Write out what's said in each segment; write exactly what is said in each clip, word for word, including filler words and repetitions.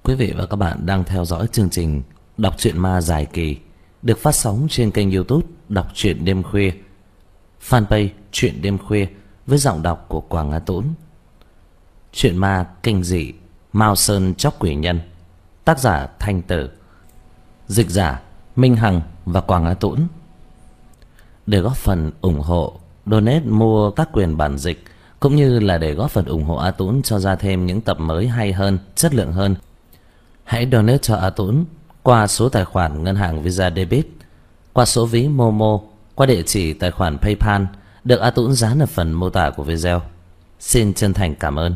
Quý vị và các bạn đang theo dõi chương trình Đọc truyện ma dài kỳ được phát sóng trên kênh YouTube Đọc truyện đêm khuya, fanpage Truyện đêm khuya với giọng đọc của Quảng Á Tũng. Truyện ma kinh dị Mao Sơn Chóc Quỷ Nhân, tác giả Thanh Tử, dịch giả Minh Hằng và Quảng Á Tũng. Để góp phần ủng hộ, donate mua các quyền bản dịch cũng như là để góp phần ủng hộ A Tũng cho ra thêm những tập mới hay hơn, chất lượng hơn, hãy donate cho A Tũng qua số tài khoản ngân hàng Visa Debit, qua số ví Momo, qua địa chỉ tài khoản PayPal được A Tũng dán ở phần mô tả của video. Xin chân thành cảm ơn.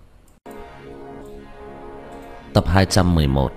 Tập hai trăm mười một.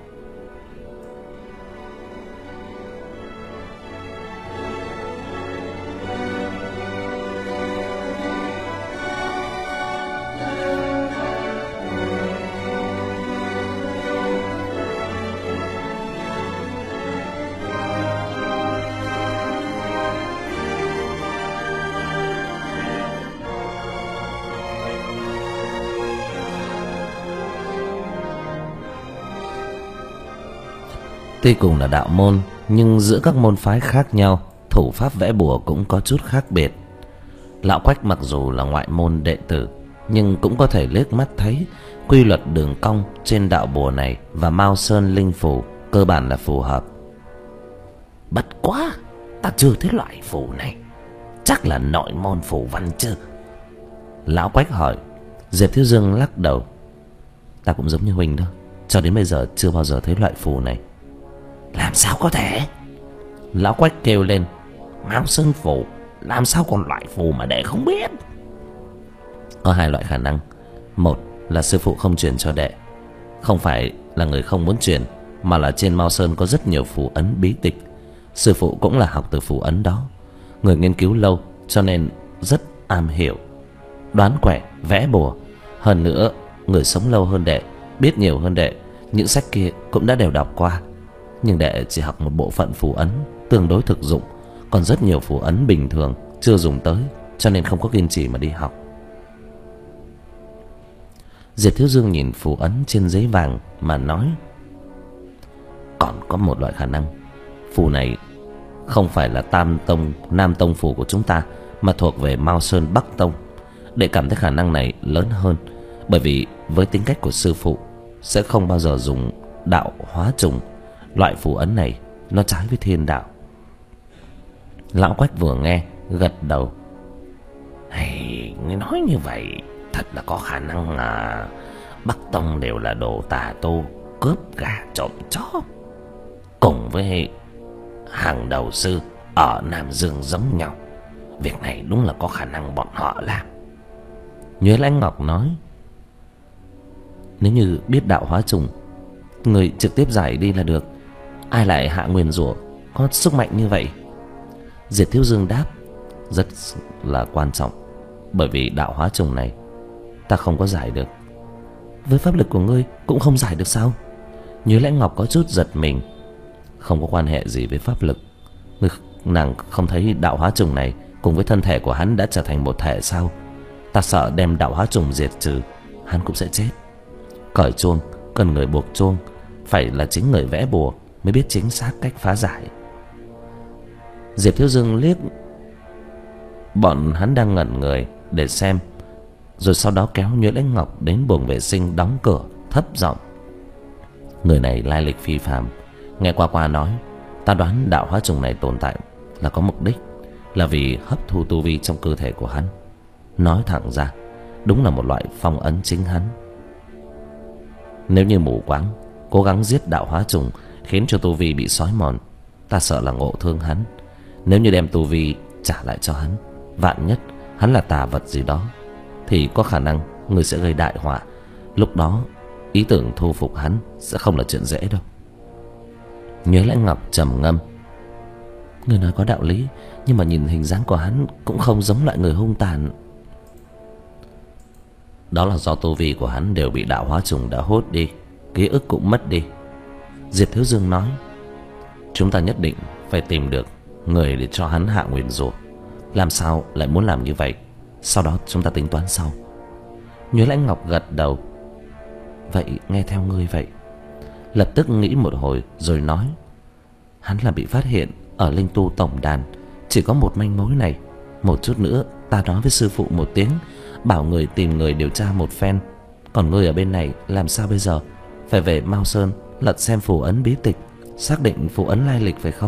Tuy cùng là đạo môn, nhưng giữa các môn phái khác nhau, thủ pháp vẽ bùa cũng có chút khác biệt. Lão Quách mặc dù là ngoại môn đệ tử, nhưng cũng có thể liếc mắt thấy quy luật đường cong trên đạo bùa này và Mao Sơn linh phù cơ bản là phù hợp. Bất quá, ta chưa thấy loại phù này, chắc là nội môn phù văn chứ? Lão Quách hỏi. Diệp Thiếu Dương lắc đầu. Ta cũng giống như Huỳnh thôi, cho đến bây giờ chưa bao giờ thấy loại phù này. Làm sao có thể? Lão Quách kêu lên. Mao Sơn phù, làm sao còn loại phù mà đệ không biết? Có hai loại khả năng. Một là sư phụ không truyền cho đệ, không phải là người không muốn truyền, mà là trên Mao Sơn có rất nhiều phù ấn bí tịch. Sư phụ cũng là học từ phù ấn đó, người nghiên cứu lâu cho nên rất am hiểu, đoán quẻ, vẽ bùa. Hơn nữa, người sống lâu hơn đệ, biết nhiều hơn đệ, những sách kia cũng đã đều đọc qua. Nhưng đệ chỉ học một bộ phận phù ấn tương đối thực dụng, còn rất nhiều phù ấn bình thường chưa dùng tới, cho nên không có kiên trì mà đi học. Diệp Thiếu Dương nhìn phù ấn trên giấy vàng mà nói. Còn có một loại khả năng, phù này không phải là Tam Tông, Nam Tông phù của chúng ta, mà thuộc về Mao Sơn Bắc Tông. Để cảm thấy khả năng này lớn hơn, bởi vì với tính cách của sư phụ sẽ không bao giờ dùng đạo hóa trùng. Loại phù ấn này nó trái với thiên đạo. Lão Quách vừa nghe gật đầu. Hay, nghe nói như vậy thật là có khả năng là Bắc Tông đều là đồ tà tu, cướp gà trộm chó, cùng với hàng đầu sư ở Nam Dương giống nhau. Việc này đúng là có khả năng bọn họ làm. Nhuế Lãnh Ngọc nói. Nếu như biết đạo hóa trùng, người trực tiếp giải đi là được, ai lại hạ nguyền rủa có sức mạnh như vậy? Diệp Thiếu Dương đáp. Rất là quan trọng, bởi vì đạo hóa trùng này ta không có giải được. Với pháp lực của ngươi cũng không giải được sao? Nhuế Lãnh Ngọc có chút giật mình. Không có quan hệ gì với pháp lực. Ngươi, nàng không thấy đạo hóa trùng này cùng với thân thể của hắn đã trở thành một thể sao? Ta sợ đem đạo hóa trùng diệt trừ, hắn cũng sẽ chết. Cởi chuông, cần người buộc chuông, phải là chính người vẽ bùa mới biết chính xác cách phá giải. Diệp Thiếu Dương liếc bọn hắn đang ngẩn người để xem, rồi sau đó kéo Nhuế Lãnh Ngọc đến buồng vệ sinh, đóng cửa, thấp giọng. Người này lai lịch phi phàm, nghe qua qua nói, ta đoán đạo hóa trùng này tồn tại là có mục đích, là vì hấp thu tu vi trong cơ thể của hắn. Nói thẳng ra, đúng là một loại phong ấn chính hắn. Nếu như mù quáng cố gắng giết đạo hóa trùng khiến cho tu vi bị xói mòn, ta sợ là ngộ thương hắn. Nếu như đem tu vi trả lại cho hắn, vạn nhất hắn là tà vật gì đó, thì có khả năng người sẽ gây đại họa. Lúc đó ý tưởng thu phục hắn sẽ không là chuyện dễ đâu. Nhuế Lãnh Ngọc trầm ngâm. Người nói có đạo lý, nhưng mà nhìn hình dáng của hắn cũng không giống loại người hung tàn. Đó là do tu vi của hắn đều bị đạo hóa trùng đã hút đi, ký ức cũng mất đi. Diệp Thiếu Dương nói. Chúng ta nhất định phải tìm được người để cho hắn hạ nguyền rủa. Làm sao lại muốn làm như vậy? Sau đó chúng ta tính toán sau. Nhuế Lãnh Ngọc gật đầu. Vậy nghe theo ngươi vậy. lập tức nghĩ một hồi rồi nói: Hắn là bị phát hiện ở linh tu tổng đàn, chỉ có một manh mối này. Một chút nữa ta nói với sư phụ một tiếng, bảo người tìm người điều tra một phen. Còn ngươi ở bên này làm sao bây giờ? Phải về Mao Sơn lật xem phù ấn bí tịch, xác định phù ấn lai lịch phải không?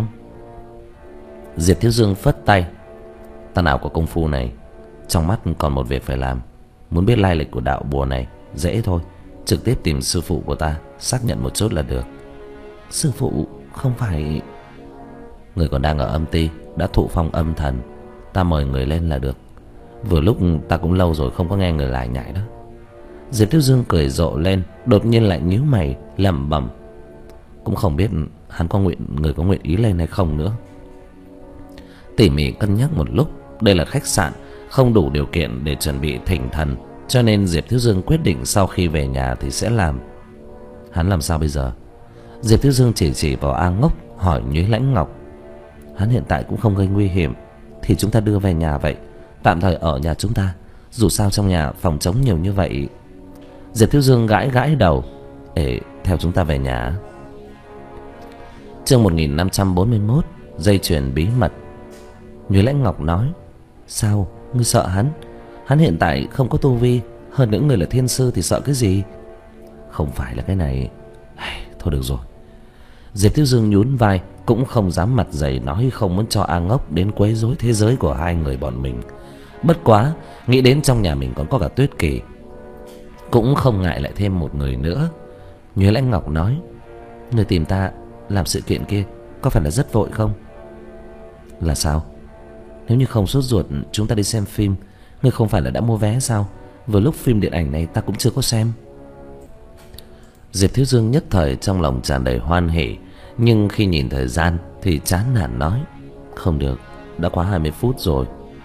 Diệp Thiếu Dương phất tay: Ta nào có công phu này. Trong mắt còn một việc phải làm. Muốn biết lai lịch của đạo bùa này dễ thôi, trực tiếp tìm sư phụ của ta xác nhận một chút là được. Sư phụ không phải... Người còn đang ở âm ti, đã thụ phong âm thần. Ta mời người lên là được. Vừa lúc ta cũng lâu rồi không có nghe người lại nhảy đó. Diệp Thiếu Dương cười rộ lên, đột nhiên lại nhíu mày lẩm bẩm: Cũng không biết hắn có nguyện người có nguyện ý lên hay không nữa. Tỉ mỉ cân nhắc một lúc, đây là khách sạn, không đủ điều kiện để chuẩn bị thỉnh thần, cho nên Diệp Thiếu Dương quyết định sau khi về nhà thì sẽ làm. Hắn làm sao bây giờ? Diệp Thiếu Dương chỉ chỉ vào A Ngốc, hỏi Nhuế Lãnh Ngọc: Hắn hiện tại cũng không gây nguy hiểm, thì chúng ta đưa về nhà vậy, tạm thời ở nhà chúng ta. Dù sao trong nhà phòng trống nhiều như vậy. Diệp Thiếu Dương gãi gãi đầu: Ê, theo chúng ta về nhà. Chương một nghìn năm trăm bốn mươi mốt: Dây chuyền bí mật. Nhuế Lãnh Ngọc nói: Sao, ngươi sợ hắn? Hắn hiện tại không có tu vi, hơn nữa người là thiên sư thì sợ cái gì? Không phải là cái này. Thôi được rồi. Diệp Thiếu Dương nhún vai, cũng không dám mặt dày nói không muốn cho A Ngốc đến quấy rối thế giới của hai người bọn mình. Bất quá nghĩ đến trong nhà mình còn có cả Tuyết Kỳ, cũng không ngại lại thêm một người nữa. Nhuế Lãnh Ngọc nói: Người tìm ta làm sự kiện kia có phải là rất vội không? Là sao? Nếu như không sốt ruột chúng ta đi xem phim. Ngươi không phải là đã mua vé sao? Vừa lúc phim điện ảnh này ta cũng chưa có xem. Diệp Thiếu Dương nhất thời trong lòng tràn đầy hoan hỉ, nhưng khi nhìn thời gian thì chán nản nói: Không được, đã quá hai mươi phút rồi.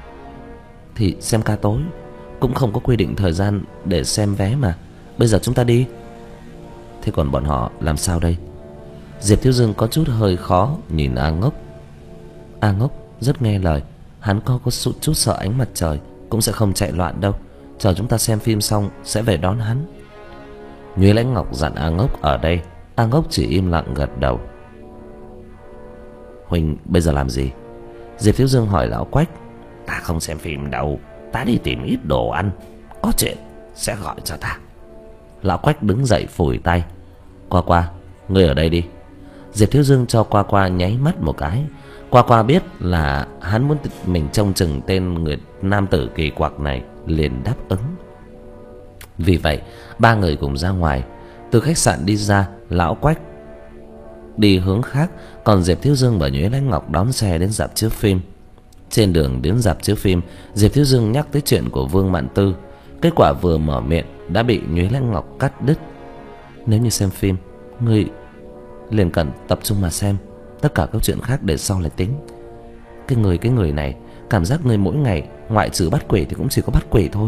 Thì xem ca tối, cũng không có quy định thời gian để xem vé mà. Bây giờ chúng ta đi. Thế còn bọn họ làm sao đây? Diệp Thiếu Dương có chút hơi khó nhìn A Ngốc. A Ngốc rất nghe lời, hắn có có chút sợ ánh mặt trời, cũng sẽ không chạy loạn đâu. Chờ chúng ta xem phim xong sẽ về đón hắn. Nhuế Lãnh Ngọc dặn A Ngốc ở đây. A Ngốc chỉ im lặng gật đầu. Huynh bây giờ làm gì? Diệp Thiếu Dương hỏi Lão Quách. Ta không xem phim đâu, ta đi tìm ít đồ ăn, có chuyện sẽ gọi cho ta. Lão Quách đứng dậy phủi tay. Qua Qua, ngươi ở đây đi. Diệp Thiếu Dương cho Qua Qua nháy mắt một cái. Qua Qua biết là hắn muốn mình trông chừng tên người nam tử kỳ quặc này, liền đáp ứng. Vì vậy ba người cùng ra ngoài. Từ khách sạn đi ra, Lão Quách đi hướng khác, còn Diệp Thiếu Dương và Nhuế Lãnh Ngọc đón xe đến rạp chiếu phim. Trên đường đến rạp chiếu phim, Diệp Thiếu Dương nhắc tới chuyện của Vương Mạn Tư. Kết quả vừa mở miệng đã bị Nhuế Lãnh Ngọc cắt đứt. Nếu như xem phim, ngươi liền cần tập trung mà xem, tất cả các chuyện khác để sau lại tính. Cái người cái người này, cảm giác ngươi mỗi ngày ngoại trừ bắt quỷ thì cũng chỉ có bắt quỷ thôi.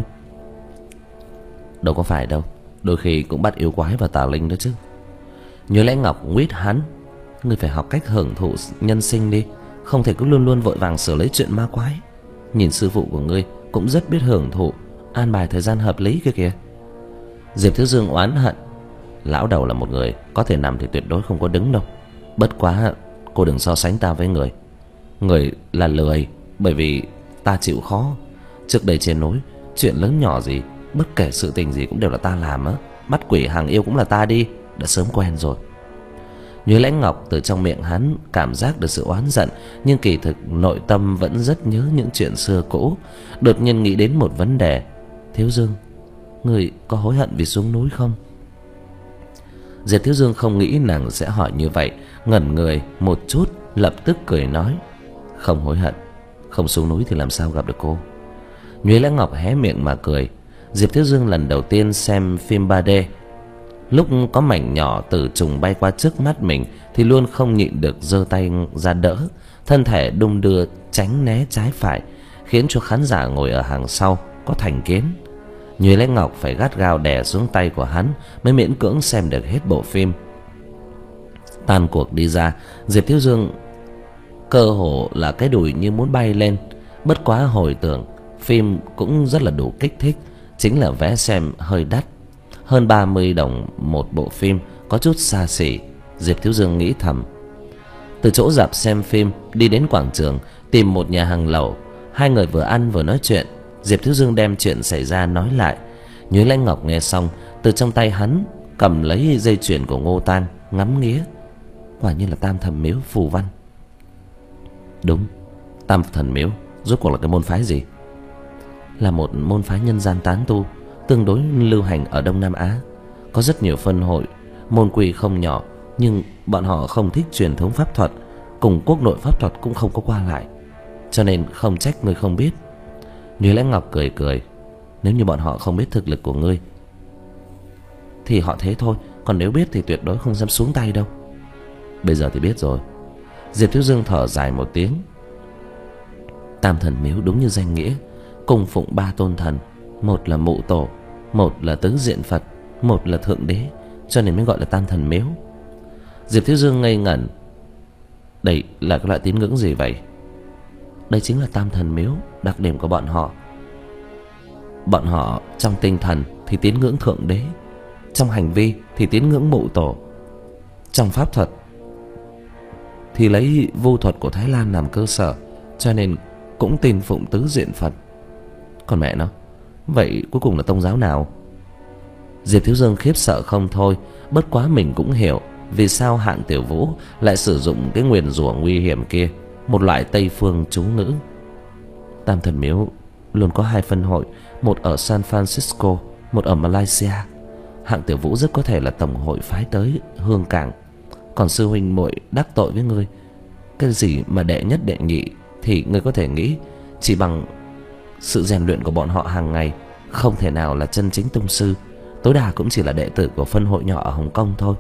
Đâu có phải đâu, đôi khi cũng bắt yêu quái và tà linh đó chứ. Nhuế Lãnh Ngọc nguyết hắn: Ngươi phải học cách hưởng thụ nhân sinh đi, không thể cứ luôn luôn vội vàng xử lấy chuyện ma quái. Nhìn sư phụ của ngươi cũng rất biết hưởng thụ, an bài thời gian hợp lý kia kìa. Diệp Thiếu Dương oán hận: Lão đầu là một người có thể nằm thì tuyệt đối không có đứng đâu. Bất quá cô đừng so sánh ta với người. Người là lười, bởi vì ta chịu khó. Trước đây trên núi, chuyện lớn nhỏ gì, bất kể sự tình gì cũng đều là ta làm á. Bắt quỷ hàng yêu cũng là ta đi, đã sớm quen rồi. Nhuế Lãnh Ngọc từ trong miệng hắn cảm giác được sự oán giận, nhưng kỳ thực nội tâm vẫn rất nhớ những chuyện xưa cũ. Đột nhiên nghĩ đến một vấn đề: Thiếu Dương, người có hối hận vì xuống núi không? Diệp Thiếu Dương không nghĩ nàng sẽ hỏi như vậy, ngẩn người một chút, lập tức cười nói: Không hối hận. Không xuống núi thì làm sao gặp được cô? Nhuế Lãnh Ngọc hé miệng mà cười. Diệp Thiếu Dương lần đầu tiên xem phim ba D, lúc có mảnh nhỏ tử trùng bay qua trước mắt mình thì luôn không nhịn được giơ tay ra đỡ, thân thể đung đưa tránh né trái phải, khiến cho khán giả ngồi ở hàng sau có thành kiến. Nhuế Lãnh Ngọc phải gắt gao đè xuống tay của hắn mới miễn cưỡng xem được hết bộ phim. Tan cuộc đi ra, Diệp Thiếu Dương cơ hồ là cái đùi như muốn bay lên. Bất quá hồi tưởng phim cũng rất là đủ kích thích, chính là vé xem hơi đắt, hơn ba mươi đồng một bộ phim, có chút xa xỉ. Diệp Thiếu Dương nghĩ thầm. Từ chỗ rạp xem phim đi đến quảng trường, tìm một nhà hàng lẩu. Hai người vừa ăn vừa nói chuyện. Diệp Thiếu Dương đem chuyện xảy ra nói lại. Nhuế Lãnh Ngọc nghe xong, từ trong tay hắn cầm lấy dây chuyền của Ngô Tan, ngắm nghía. Quả nhiên là Tam Thần Miếu phù văn. Đúng, Tam Thần Miếu rốt cuộc là cái môn phái gì? Là một môn phái nhân gian tán tu, tương đối lưu hành ở Đông Nam Á. Có rất nhiều phân hội, môn quy không nhỏ, nhưng bọn họ không thích truyền thống pháp thuật, cùng quốc nội pháp thuật cũng không có qua lại, cho nên không trách ngươi không biết. Nhuế Lãnh Ngọc cười cười. Nếu như bọn họ không biết thực lực của ngươi thì họ thế thôi, còn nếu biết thì tuyệt đối không dám xuống tay đâu. Bây giờ thì biết rồi. Diệp Thiếu Dương thở dài một tiếng. Tam Thần Miếu đúng như danh nghĩa, cung phụng ba tôn thần. Một là Mụ Tổ, một là Tứ Diện Phật, một là Thượng Đế, cho nên mới gọi là Tam Thần Miếu. Diệp Thiếu Dương ngây ngẩn. Đây là cái loại tín ngưỡng gì vậy? Đây chính là Tam Thần Miếu, đặc điểm của bọn họ. Bọn họ trong tinh thần thì tín ngưỡng Thượng Đế, trong hành vi thì tín ngưỡng Mụ Tổ, trong pháp thuật thì lấy vu thuật của Thái Lan làm cơ sở, cho nên cũng tin phụng Tứ Diện Phật. Còn mẹ nó, vậy cuối cùng là tông giáo nào? Diệp Thiếu Dương khiếp sợ không thôi. Bất quá mình cũng hiểu vì sao Hạng Tiểu Vũ lại sử dụng cái nguyền rủa nguy hiểm kia, một loại Tây phương chú ngữ. Tam Thần Miếu luôn có hai phân hội, một ở San Francisco, một ở Malaysia. Hạng Tiểu Vũ rất có thể là tổng hội phái tới Hương Cảng. Còn sư huynh muội đắc tội với ngươi, cái gì mà đệ nhất đệ nhị thì ngươi có thể nghĩ chỉ bằng sự rèn luyện của bọn họ hàng ngày, không thể nào là chân chính tông sư, tối đa cũng chỉ là đệ tử của phân hội nhỏ ở Hồng Kông thôi.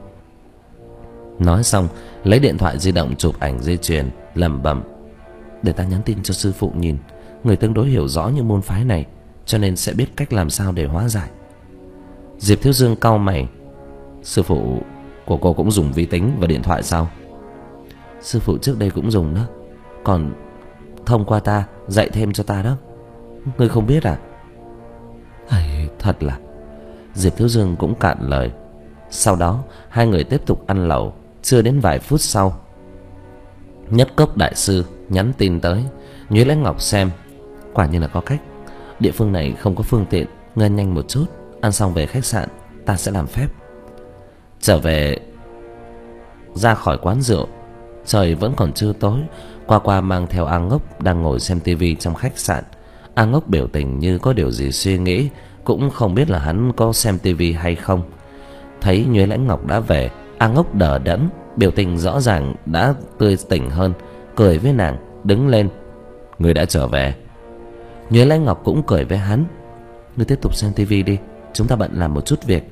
Nói xong, lấy điện thoại di động chụp ảnh dây chuyền, lẩm bẩm: để ta nhắn tin cho sư phụ nhìn, người tương đối hiểu rõ những môn phái này, cho nên sẽ biết cách làm sao để hóa giải. Diệp Thiếu Dương cau mày. Sư phụ của cô cũng dùng vi tính và điện thoại sao? Sư phụ trước đây cũng dùng đó, còn thông qua ta dạy thêm cho ta đó. Ngươi không biết à? Ai, thật là... Diệp Thiếu Dương cũng cạn lời. Sau đó hai người tiếp tục ăn lẩu. Chưa đến vài phút sau, Nhất Cốc đại sư nhắn tin tới. Nhuế Lãnh Ngọc xem, quả nhiên là có cách. Địa phương này không có phương tiện, ngân nhanh một chút. Ăn xong về khách sạn, ta sẽ làm phép. Trở về, ra khỏi quán rượu, trời vẫn còn chưa tối. Qua qua mang theo A Ngốc đang ngồi xem tivi trong khách sạn. A Ngốc biểu tình như có điều gì suy nghĩ, cũng không biết là hắn có xem tivi hay không. Thấy Nhuế Lãnh Ngọc đã về, A Ngốc đờ đẫn, biểu tình rõ ràng đã tươi tỉnh hơn, cười với nàng, đứng lên. Người đã trở về. Nhuế Lãnh Ngọc cũng cười với hắn. Ngươi tiếp tục xem tivi đi, chúng ta bận làm một chút việc.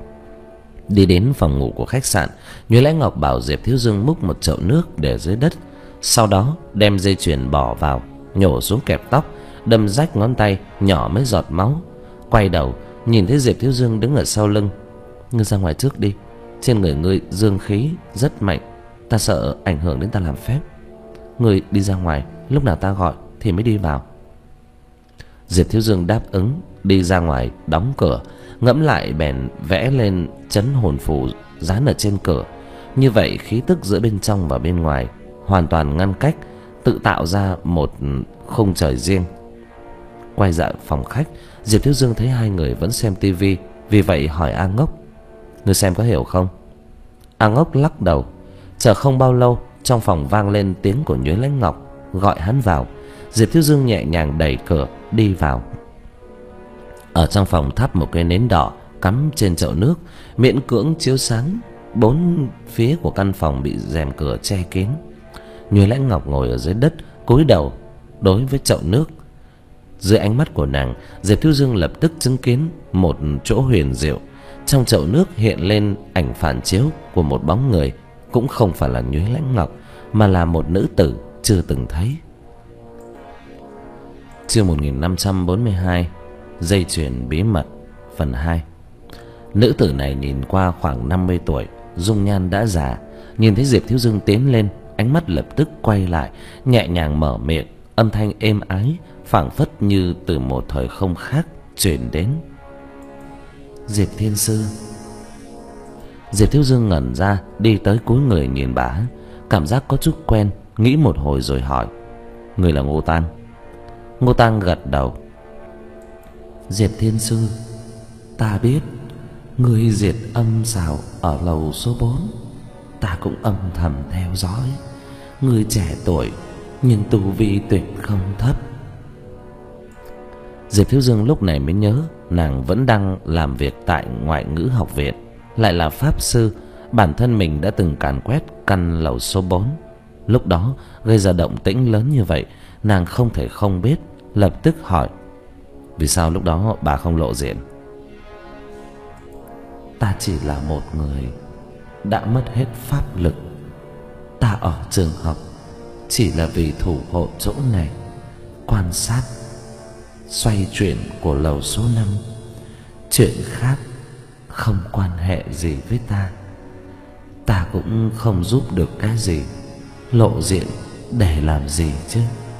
Đi đến phòng ngủ của khách sạn, Nhuế Lãnh Ngọc bảo Diệp Thiếu Dương múc một chậu nước để dưới đất, sau đó đem dây chuyền bỏ vào, nhổ xuống kẹp tóc, đâm rách ngón tay, nhỏ mấy giọt máu. Quay đầu nhìn thấy Diệp Thiếu Dương đứng ở sau lưng. Ngươi ra ngoài trước đi, trên người ngươi dương khí rất mạnh, ta sợ ảnh hưởng đến ta làm phép. Ngươi đi ra ngoài, lúc nào ta gọi thì mới đi vào. Diệp Thiếu Dương đáp ứng, đi ra ngoài, đóng cửa. Ngẫm lại bèn vẽ lên chấn hồn phù dán ở trên cửa. Như vậy khí tức giữa bên trong và bên ngoài hoàn toàn ngăn cách, tự tạo ra một khung trời riêng. Quay ra phòng khách, Diệp Thiếu Dương thấy hai người vẫn xem tivi, vì vậy hỏi A Ngốc: Ngươi xem có hiểu không? A Ngốc lắc đầu. Chờ không bao lâu, trong phòng vang lên tiếng của Nhuế Lãnh Ngọc gọi hắn vào. Diệp Thiếu Dương nhẹ nhàng đẩy cửa đi vào. Ở trong phòng thắp một cái nến đỏ cắm trên chậu nước, miễn cưỡng chiếu sáng. Bốn phía của căn phòng bị rèm cửa che kín. Nhuế Lãnh Ngọc ngồi ở dưới đất, cúi đầu đối với chậu nước. Dưới ánh mắt của nàng, Diệp Thiếu Dương lập tức chứng kiến một chỗ huyền diệu. Trong chậu nước hiện lên ảnh phản chiếu của một bóng người, cũng không phải là Nhuế Lãnh Ngọc, mà là một nữ tử chưa từng thấy. Chương một nghìn năm trăm bốn mươi hai, Dây chuyền bí mật, phần hai. Nữ tử này nhìn qua khoảng năm mươi tuổi, dung nhan đã già. Nhìn thấy Diệp Thiếu Dương tiến lên, ánh mắt lập tức quay lại, nhẹ nhàng mở miệng, âm thanh êm ái, phảng phất như từ một thời không khác truyền đến. Diệp Thiên Sư. Diệp Thiếu Dương ngẩn ra, đi tới cúi người nhìn bà, cảm giác có chút quen, nghĩ một hồi rồi hỏi: người là Ngô Tang? Ngô Tang gật đầu. Diệp Thiên Sư, ta biết người diệt âm xào ở lầu số bốn, ta cũng âm thầm theo dõi. Người trẻ tuổi nhưng tu vi tuyệt không thấp. Diệp Thiếu Dương lúc này mới nhớ nàng vẫn đang làm việc tại Ngoại ngữ học viện, lại là pháp sư. Bản thân mình đã từng càn quét căn lầu số bốn. Lúc đó gây ra động tĩnh lớn như vậy, nàng không thể không biết, lập tức hỏi: vì sao lúc đó bà không lộ diện? Ta chỉ là một người đã mất hết pháp lực. Ta ở trường học chỉ là vì thủ hộ chỗ này, quan sát xoay chuyển của lầu số năm. Chuyện khác không quan hệ gì với ta. Ta cũng không giúp được cái gì, lộ diện để làm gì chứ?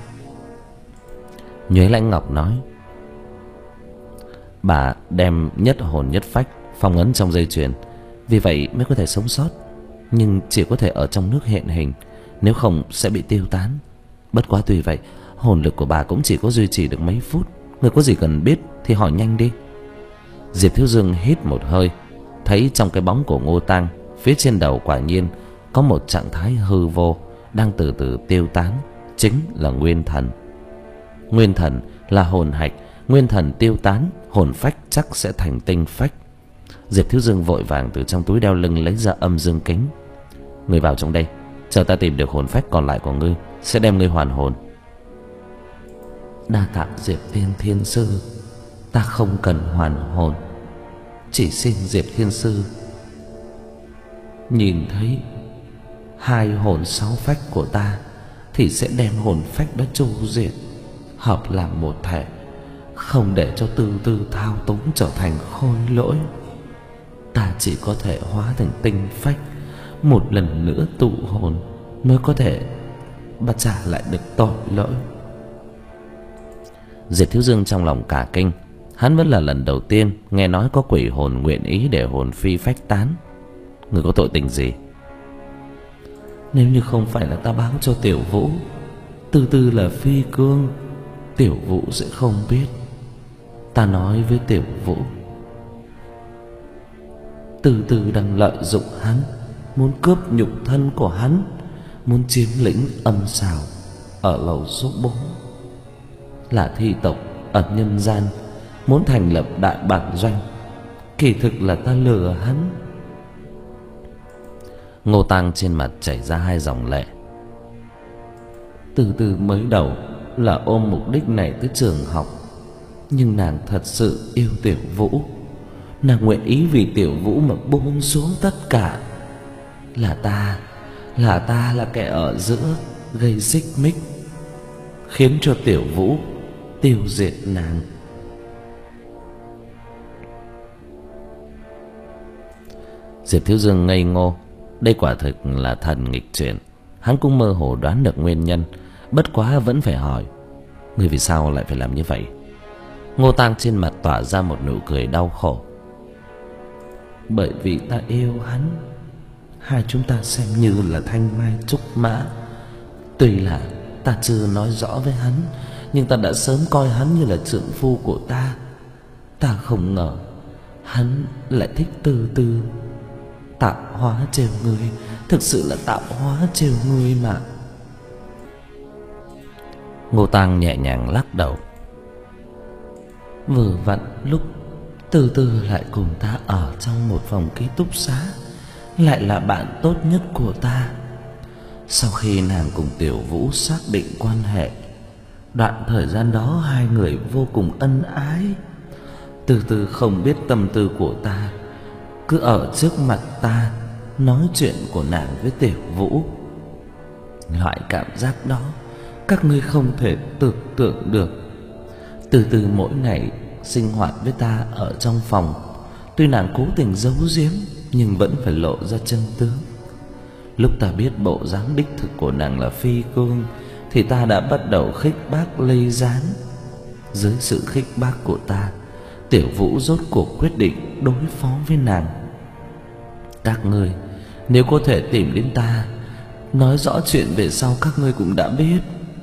Nhuế Lãnh Ngọc nói: bà đem nhất hồn nhất phách phong ấn trong dây chuyền, vì vậy mới có thể sống sót. Nhưng chỉ có thể ở trong nước hiện hình, nếu không sẽ bị tiêu tán. Bất quá tuy vậy, hồn lực của bà cũng chỉ có duy trì được mấy phút. Người có gì cần biết thì hỏi nhanh đi. Diệp Thiếu Dương hít một hơi, thấy trong cái bóng của Ngô Tang, phía trên đầu quả nhiên có một trạng thái hư vô đang từ từ tiêu tán, chính là nguyên thần. Nguyên thần là hồn hạch, nguyên thần tiêu tán, hồn phách chắc sẽ thành tinh phách. Diệp Thiếu Dương vội vàng từ trong túi đeo lưng lấy ra âm dương kính. Ngươi vào trong đây, chờ ta tìm được hồn phách còn lại của ngươi, sẽ đem ngươi hoàn hồn. Đa tạ Diệp Tiên Thiên Sư, ta không cần hoàn hồn, chỉ xin Diệp Thiên Sư nhìn thấy hai hồn sáu phách của ta thì sẽ đem hồn phách đã tru diệt, hợp làm một thể, không để cho từ từ thao túng trở thành khôi lỗi. Ta chỉ có thể hóa thành tinh phách, một lần nữa tụ hồn mới có thể bắt trả lại được tội lỗi. Diệp Thiếu Dương trong lòng cả kinh. Hắn vẫn là lần đầu tiên nghe nói có quỷ hồn nguyện ý để hồn phi phách tán. Người có tội tình gì? Nếu như không phải là ta báo cho Tiểu Vũ từ từ là phi cương, Tiểu Vũ sẽ không biết. Ta nói với Tiểu Vũ, từ từ đang lợi dụng hắn, muốn cướp nhục thân của hắn, muốn chiếm lĩnh âm xào ở lầu số bốn, là thi tộc ở nhân gian, muốn thành lập đại bản doanh. Kỳ thực là ta lừa hắn. Ngô Tang trên mặt chảy ra hai dòng lệ. Từ từ mới đầu là ôm mục đích này tới trường học, nhưng nàng thật sự yêu Tiểu Vũ. Nàng nguyện ý vì Tiểu Vũ mà buông xuống tất cả. Là ta, là ta là kẻ ở giữa gây xích mích, khiến cho Tiểu Vũ tiêu diệt nàng. Diệp Thiếu Dương ngây ngô. Đây quả thực là thần nghịch chuyển. Hắn cũng mơ hồ đoán được nguyên nhân, bất quá vẫn phải hỏi: người vì sao lại phải làm như vậy? Ngô Tang trên mặt tỏa ra một nụ cười đau khổ. Bởi vì ta yêu hắn. Hai chúng ta xem như là thanh mai trúc mã. Tuy là ta chưa nói rõ với hắn, nhưng ta đã sớm coi hắn như là trượng phu của ta. Ta không ngờ hắn lại thích Từ Từ. Tạo hóa trêu người, thực sự là tạo hóa trêu người mà. Ngô Tang nhẹ nhàng lắc đầu. Vừa vặn lúc Từ Từ lại cùng ta ở trong một phòng ký túc xá, lại là bạn tốt nhất của ta. Sau khi nàng cùng Tiểu Vũ xác định quan hệ, đoạn thời gian đó hai người vô cùng ân ái. Từ Từ không biết tâm tư của ta, cứ ở trước mặt ta nói chuyện của nàng với Tiểu Vũ. Loại cảm giác đó các ngươi không thể tưởng tượng được. Từ Từ mỗi ngày sinh hoạt với ta ở trong phòng, tuy nàng cố tình giấu giếm nhưng vẫn phải lộ ra chân tướng. Lúc ta biết bộ dáng đích thực của nàng là phi cương, thì ta đã bắt đầu khích bác lây gián. Dưới sự khích bác của ta, Tiểu Vũ rốt cuộc quyết định đối phó với nàng. Các ngươi nếu có thể tìm đến ta, nói rõ chuyện về sau các ngươi cũng đã biết.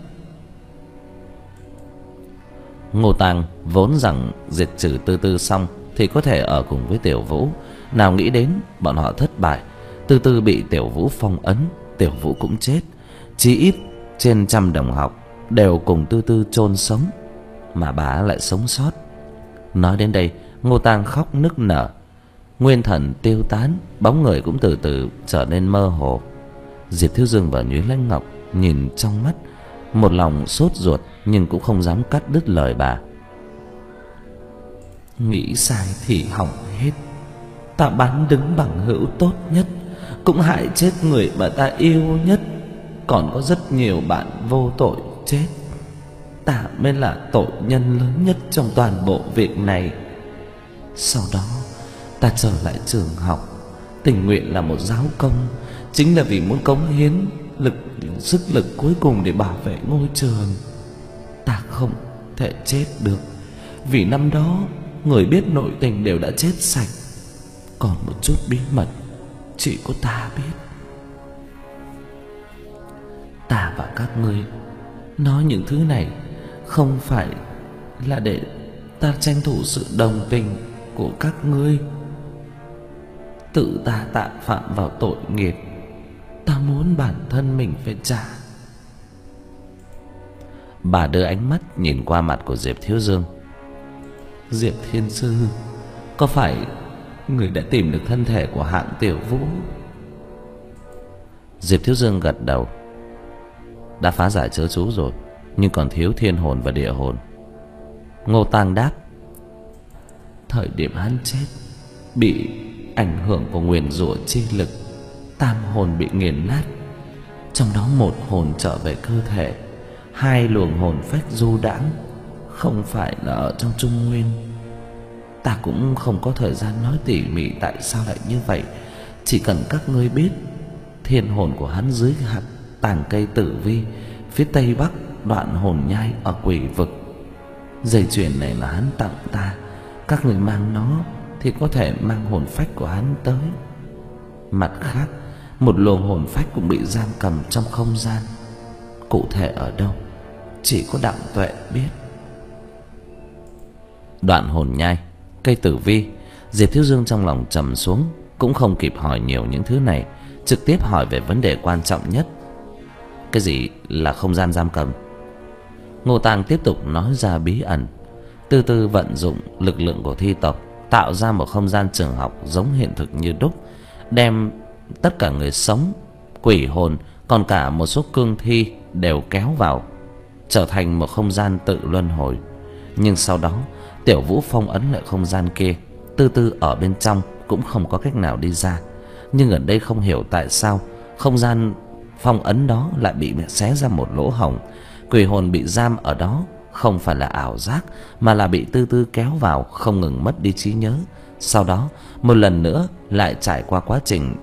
Ngô Tang vốn rằng diệt trừ Tư Tư xong thì có thể ở cùng với Tiểu Vũ, nào nghĩ đến bọn họ thất bại, Tư Tư bị Tiểu Vũ phong ấn, Tiểu Vũ cũng chết, chí ít trên trăm đồng học đều cùng Tư Tư chôn sống, mà bà lại sống sót. Nói đến đây, Ngô Tang khóc nức nở, nguyên thần tiêu tán, bóng người cũng từ từ trở nên mơ hồ. Diệp Thiếu Dương và Nhuế Lãnh Ngọc nhìn trong mắt, một lòng sốt ruột nhưng cũng không dám cắt đứt lời bà. Nghĩ sai thì hỏng hết. Ta bán đứng bằng hữu tốt nhất, cũng hại chết người mà ta yêu nhất. Còn có rất nhiều bạn vô tội chết. Ta mới là tội nhân lớn nhất trong toàn bộ việc này. Sau đó ta trở lại trường học, tình nguyện là một giáo công, chính là vì muốn cống hiến lực sức lực cuối cùng để bảo vệ ngôi trường. Ta không thể chết được, vì năm đó người biết nội tình đều đã chết sạch. Còn một chút bí mật chỉ có ta biết. Ta và các ngươi nói những thứ này không phải là để ta tranh thủ sự đồng tình của các ngươi. Tự ta tạ phạm vào tội nghiệp, ta muốn bản thân mình phải trả. Bà đưa ánh mắt nhìn qua mặt của Diệp Thiếu Dương. Diệp Thiên Sư, có phải người đã tìm được thân thể của Hạng Tiểu Vũ? Diệp Thiếu Dương gật đầu. Đã phá giải chớ chú rồi, nhưng còn thiếu thiên hồn và địa hồn. Ngô Tang đáp. Thời điểm hắn chết, bị ảnh hưởng của nguyền rủa chi lực, tam hồn bị nghiền nát. Trong đó một hồn trở về cơ thể, hai luồng hồn phách du đãng, không phải là ở trong Trung Nguyên. Ta cũng không có thời gian nói tỉ mỉ tại sao lại như vậy. Chỉ cần các ngươi biết, thiên hồn của hắn dưới hạt tàng cây tử vi, phía tây bắc đoạn hồn nhai ở quỷ vực. Dây chuyền này là hắn tặng ta, các người mang nó thì có thể mang hồn phách của hắn tới. Mặt khác, một luồng hồn phách cũng bị giam cầm trong không gian. Cụ thể ở đâu, chỉ có Đặng Tuệ biết. Đoạn hồn nhai, cây tử vi. Diệp Thiếu Dương trong lòng trầm xuống, cũng không kịp hỏi nhiều những thứ này, trực tiếp hỏi về vấn đề quan trọng nhất. Cái gì là không gian giam cầm? Ngô Tang tiếp tục nói ra bí ẩn. Từ từ vận dụng lực lượng của thi tộc, tạo ra một không gian trường học giống hiện thực như đúc, đem tất cả người sống, quỷ hồn, còn cả một số cương thi đều kéo vào, trở thành một không gian tự luân hồi. Nhưng sau đó Tiểu Vũ phong ấn lại không gian kia, Tư Tư ở bên trong cũng không có cách nào đi ra. Nhưng ở đây không hiểu tại sao không gian phong ấn đó lại bị xé ra một lỗ hổng. Quỷ hồn bị giam ở đó không phải là ảo giác, mà là bị Tư Tư kéo vào, không ngừng mất đi trí nhớ. Sau đó một lần nữa lại trải qua quá trình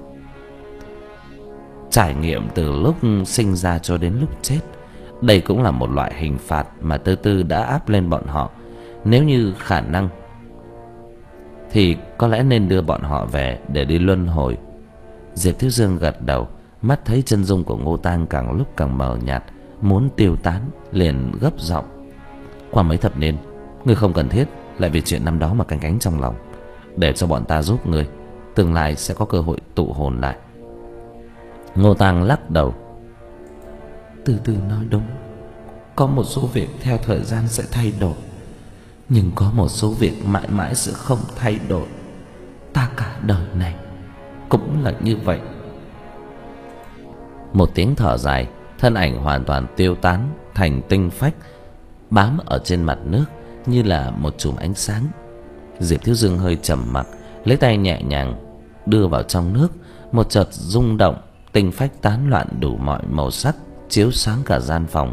trải nghiệm từ lúc sinh ra cho đến lúc chết. Đây cũng là một loại hình phạt mà Tư Tư đã áp lên bọn họ. Nếu như khả năng thì có lẽ nên đưa bọn họ về để đi luân hồi. Diệp Thiếu Dương gật đầu, mắt thấy chân dung của Ngô Tang càng lúc càng mờ nhạt, muốn tiêu tán, liền gấp giọng. Qua mấy thập niên, ngươi không cần thiết lại vì chuyện năm đó mà canh cánh trong lòng. Để cho bọn ta giúp ngươi, tương lai sẽ có cơ hội tụ hồn lại. Ngô Tang lắc đầu. Từ từ nói đúng, có một số việc theo thời gian sẽ thay đổi, nhưng có một số việc mãi mãi sẽ không thay đổi. Ta cả đời này cũng là như vậy. Một tiếng thở dài, thân ảnh hoàn toàn tiêu tán thành tinh phách, bám ở trên mặt nước như là một chùm ánh sáng. Diệp Thiếu Dương hơi trầm mặc, lấy tay nhẹ nhàng đưa vào trong nước. Một chợt rung động, tinh phách tán loạn đủ mọi màu sắc, chiếu sáng cả gian phòng.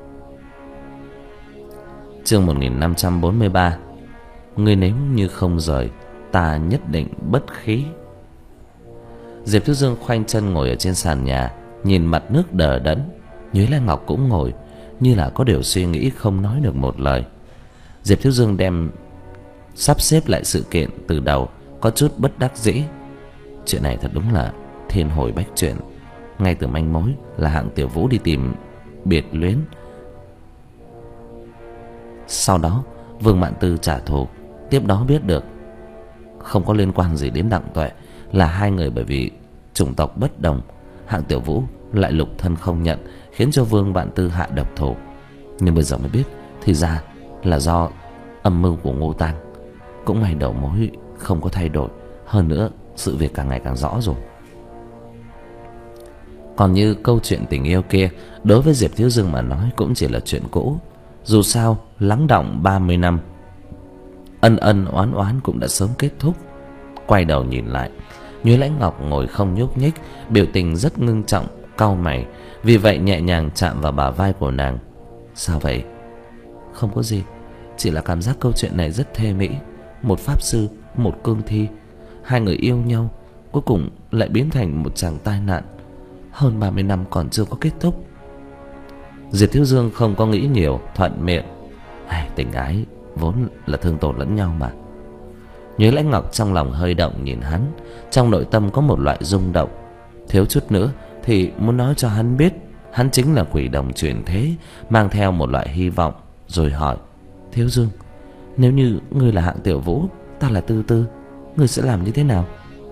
Chương một nghìn năm trăm bốn mươi ba. Ngươi nếu như không rời, ta nhất định bất khí. Diệp Thiếu Dương khoanh chân ngồi ở trên sàn nhà, nhìn mặt nước đờ đẫn. Nhuế Lan Ngọc cũng ngồi, như là có điều suy nghĩ, không nói được một lời. Diệp Thiếu Dương đem sắp xếp lại sự kiện từ đầu, có chút bất đắc dĩ. Chuyện này thật đúng là thiên hồi bách chuyển. Ngay từ manh mối là hạng Tiểu Vũ đi tìm Biệt Luyến, sau đó Vương Mạn Tư trả thù. Tiếp đó biết được không có liên quan gì đến Đặng Tuệ, là hai người bởi vì chủng tộc bất đồng. Hạng Tiểu Vũ lại lục thân không nhận, khiến cho Vương Mạn Tư hạ độc thủ. Nhưng bây giờ mới biết thì ra là do âm mưu của Ngô Tang. Cũng may đầu mối không có thay đổi. Hơn nữa sự việc càng ngày càng rõ rồi. Còn như câu chuyện tình yêu kia, đối với Diệp Thiếu Dương mà nói cũng chỉ là chuyện cũ. Dù sao lắng đọng ba mươi năm, ân ân oán oán cũng đã sớm kết thúc. Quay đầu nhìn lại, Nhuế Lãnh Ngọc ngồi không nhúc nhích, biểu tình rất ngưng trọng, cau mày. Vì vậy nhẹ nhàng chạm vào bả vai của nàng. Sao vậy? Không có gì, chỉ là cảm giác câu chuyện này rất thê mỹ. Một pháp sư, một cương thi, hai người yêu nhau, cuối cùng lại biến thành một chàng tai nạn. Hơn ba mươi năm còn chưa có kết thúc. Diệp Thiếu Dương không có nghĩ nhiều, thuận miệng. Ai, tình ái vốn là thương tổn lẫn nhau mà. Nhuế Lãnh Ngọc trong lòng hơi động nhìn hắn, trong nội tâm có một loại rung động. Thiếu chút nữa thì muốn nói cho hắn biết hắn chính là quỷ đồng chuyển thế, mang theo một loại hy vọng. Rồi hỏi: Thiếu Dương, nếu như ngươi là hạng Tiểu Vũ, ta là Tư Tư, ngươi sẽ làm như thế nào?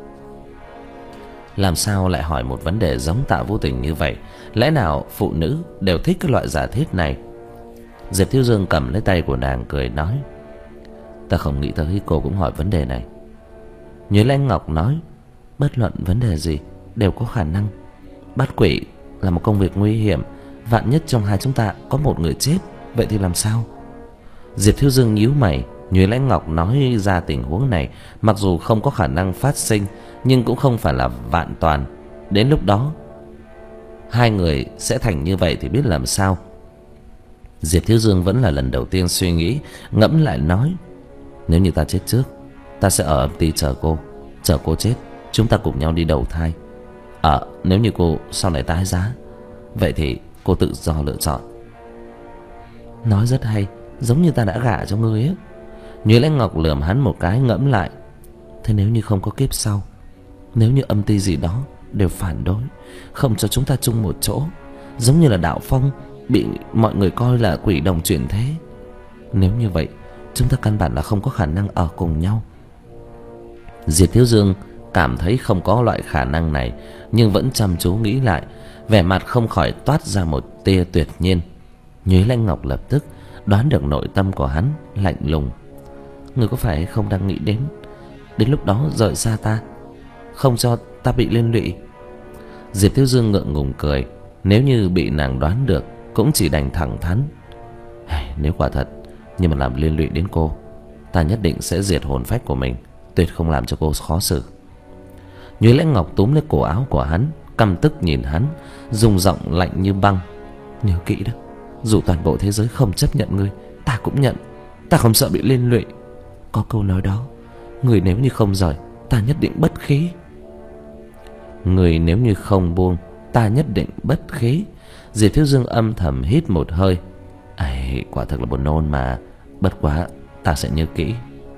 Làm sao lại hỏi một vấn đề giống Tạ Vô Tình như vậy? Lẽ nào phụ nữ đều thích cái loại giả thiết này? Diệp Thiếu Dương cầm lấy tay của nàng cười nói: Ta không nghĩ tới cô cũng hỏi vấn đề này. Nhuế Lãnh Ngọc nói: Bất luận vấn đề gì đều có khả năng. Bắt quỷ là một công việc nguy hiểm, vạn nhất trong hai chúng ta có một người chết, vậy thì làm sao? Diệp Thiếu Dương nhíu mày. Nhuế Lãnh Ngọc nói ra tình huống này mặc dù không có khả năng phát sinh, nhưng cũng không phải là vạn toàn. Đến lúc đó hai người sẽ thành như vậy thì biết làm sao. Diệp Thiếu Dương vẫn là lần đầu tiên suy nghĩ, ngẫm lại nói: Nếu như ta chết trước, ta sẽ ở âm ty chờ cô. Chờ cô chết, chúng ta cùng nhau đi đầu thai. Ờ, nếu như cô sau này tái giá, vậy thì cô tự do lựa chọn. Nói rất hay, giống như ta đã gả cho ngươi ấy. Nhuế Lãnh Ngọc lườm hắn một cái, ngẫm lại. Thế nếu như không có kiếp sau, nếu như âm ty gì đó đều phản đối, không cho chúng ta chung một chỗ, giống như là Đạo Phong bị mọi người coi là quỷ đồng chuyển thế, nếu như vậy chúng ta căn bản là không có khả năng ở cùng nhau. Diệp Thiếu Dương cảm thấy không có loại khả năng này, nhưng vẫn chăm chú nghĩ lại, vẻ mặt không khỏi toát ra một tia tuyệt nhiên. Nhuế Lãnh Ngọc lập tức đoán được nội tâm của hắn, lạnh lùng: Ngươi có phải không đang nghĩ đến đến lúc đó rời xa ta, không cho ta bị liên lụy? Diệp Thiếu Dương ngượng ngùng cười. Nếu như bị nàng đoán được cũng chỉ đành thẳng thắn: Nếu quả thật nhưng mà làm liên lụy đến cô, ta nhất định sẽ diệt hồn phách của mình, tuyệt không làm cho cô khó xử. Nhuế Lãnh Ngọc túm lấy cổ áo của hắn, căm tức nhìn hắn, dùng giọng lạnh như băng: Nhớ kỹ đó, dù toàn bộ thế giới không chấp nhận ngươi, ta cũng nhận. Ta không sợ bị liên lụy. Có câu nói đó, người nếu như không rời, ta nhất định bất khí. Người nếu như không buông, ta nhất định bất khí. Diệp Thiếu Dương âm thầm hít một hơi. Ấy, quả thật là buồn nôn mà. Bất quá ta sẽ nhớ kỹ.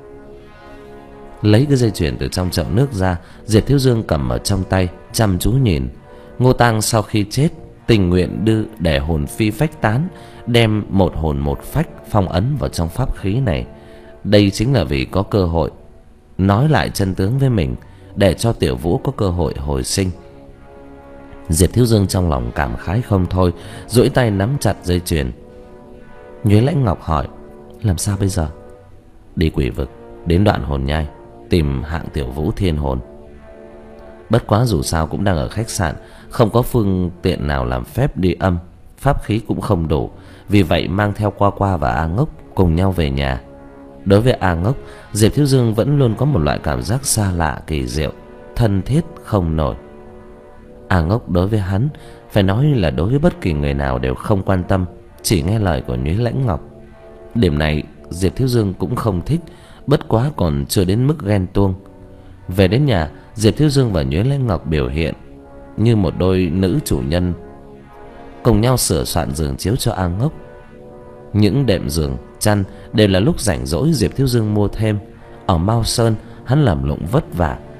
Lấy cái dây chuyền từ trong chậu nước ra, Diệp Thiếu Dương cầm ở trong tay, chăm chú nhìn. Ngô Tang sau khi chết tình nguyện đưa để hồn phi phách tán, đem một hồn một phách phong ấn vào trong pháp khí này. Đây chính là vì có cơ hội nói lại chân tướng với mình, để cho Tiểu Vũ có cơ hội hồi sinh. Diệp Thiếu Dương trong lòng cảm khái không thôi, duỗi tay nắm chặt dây chuyền. Nhuế Lãnh Ngọc hỏi: Làm sao bây giờ? Đi quỷ vực, đến đoạn hồn nhai, tìm hạng Tiểu Vũ thiên hồn. Bất quá dù sao cũng đang ở khách sạn, không có phương tiện nào làm phép đi âm, pháp khí cũng không đủ. Vì vậy mang theo Qua Qua và A Ngốc cùng nhau về nhà. Đối với A Ngốc, Diệp Thiếu Dương vẫn luôn có một loại cảm giác xa lạ kỳ diệu, thân thiết không nổi. A Ngốc đối với hắn, phải nói là đối với bất kỳ người nào đều không quan tâm, chỉ nghe lời của Nhuế Lãnh Ngọc. Điểm này Diệp Thiếu Dương cũng không thích, bất quá còn chưa đến mức ghen tuông. Về đến nhà, Diệp Thiếu Dương và Nhuế Lãnh Ngọc biểu hiện như một đôi nữ chủ nhân, cùng nhau sửa soạn giường chiếu cho A Ngốc. Những đệm giường, chăn đều là lúc rảnh rỗi Diệp Thiếu Dương mua thêm. Ở Mao Sơn hắn làm lụng vất vả,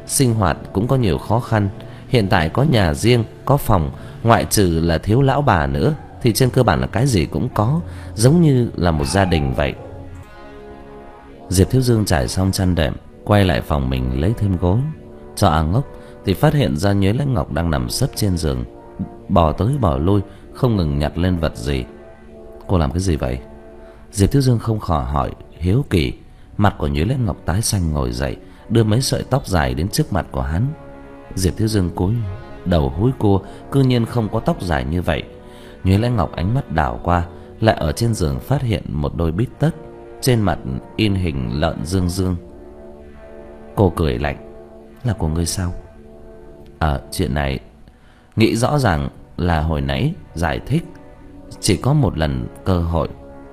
sinh hoạt cũng có nhiều khó khăn. Hiện tại có nhà riêng, có phòng, ngoại trừ là thiếu lão bà nữa thì trên cơ bản là cái gì cũng có, giống như là một gia đình vậy. Diệp Thiếu Dương trải xong chăn đệm, quay lại phòng mình lấy thêm gối cho A Ngốc thì phát hiện ra Nhuế Lãnh Ngọc đang nằm sấp trên giường, bò tới bò lui, không ngừng nhặt lên vật gì. Cô làm cái gì vậy? Diệp Thiếu Dương không khỏi hỏi, hiếu kỳ. Mặt của Nhuế Lãnh Ngọc tái xanh, ngồi dậy, đưa mấy sợi tóc dài đến trước mặt của hắn. Diệp Thiếu Dương cúi đầu húi cua, cư nhiên không có tóc dài như vậy. Nhuế Lãnh Ngọc ánh mắt đảo qua, lại ở trên giường phát hiện một đôi bít tất, trên mặt in hình lợn dương dương. Cô cười lạnh, là của ngươi sao? À, chuyện này nghĩ rõ ràng là hồi nãy giải thích, chỉ có một lần cơ hội.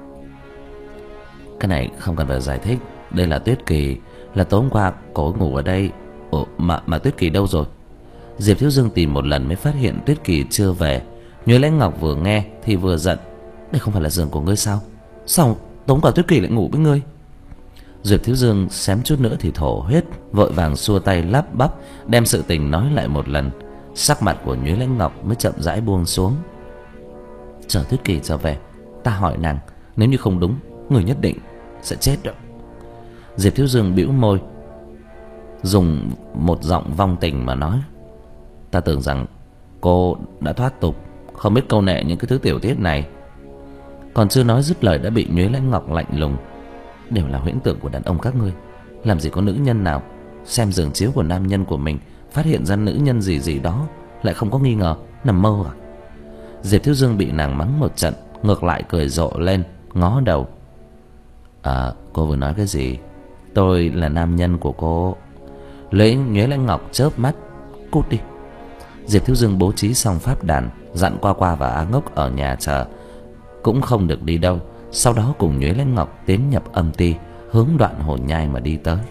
Cái này không cần phải giải thích, đây là Tuyết Kỳ, là tối hôm qua cô ngủ ở đây. Ủa, mà, mà Tuyết Kỳ đâu rồi? Diệp Thiếu Dương tìm một lần mới phát hiện Tuyết Kỳ chưa về. Nhuế Lãnh Ngọc vừa nghe thì vừa giận, đây không phải là giường của ngươi sao? Sao tối qua Tuyết Kỳ lại ngủ với ngươi? Diệp Thiếu Dương xém chút nữa thì thổ huyết, vội vàng xua tay lắp bắp đem sự tình nói lại một lần. Sắc mặt của Nhuế Lãnh Ngọc mới chậm rãi buông xuống. Chờ Tuyết Kỳ trở về, ta hỏi nàng, nếu như không đúng, người nhất định sẽ chết đó. Diệp Thiếu Dương bĩu môi, dùng một giọng vong tình mà nói, ta tưởng rằng cô đã thoát tục, không biết câu nệ những cái thứ tiểu tiết này. Còn chưa nói dứt lời đã bị Nhuế Lãnh Ngọc lạnh lùng, đều là huyễn tưởng của đàn ông các ngươi. Làm gì có nữ nhân nào xem giường chiếu của nam nhân của mình phát hiện ra nữ nhân gì gì đó lại không có nghi ngờ, nằm mơ à? Diệp Thiếu Dương bị nàng mắng một trận, ngược lại cười rộ lên, ngó đầu. À, cô vừa nói cái gì? Tôi là nam nhân của cô. Lấy Nhuế Lãnh Ngọc chớp mắt, cút đi. Diệp Thiếu Dương bố trí xong pháp đàn, dặn Qua Qua và A Ngốc ở nhà chờ, cũng không được đi đâu. Sau đó cùng Nhuế Lãnh Ngọc tiến nhập âm ti, hướng Đoạn Hồn Nhai mà đi tới.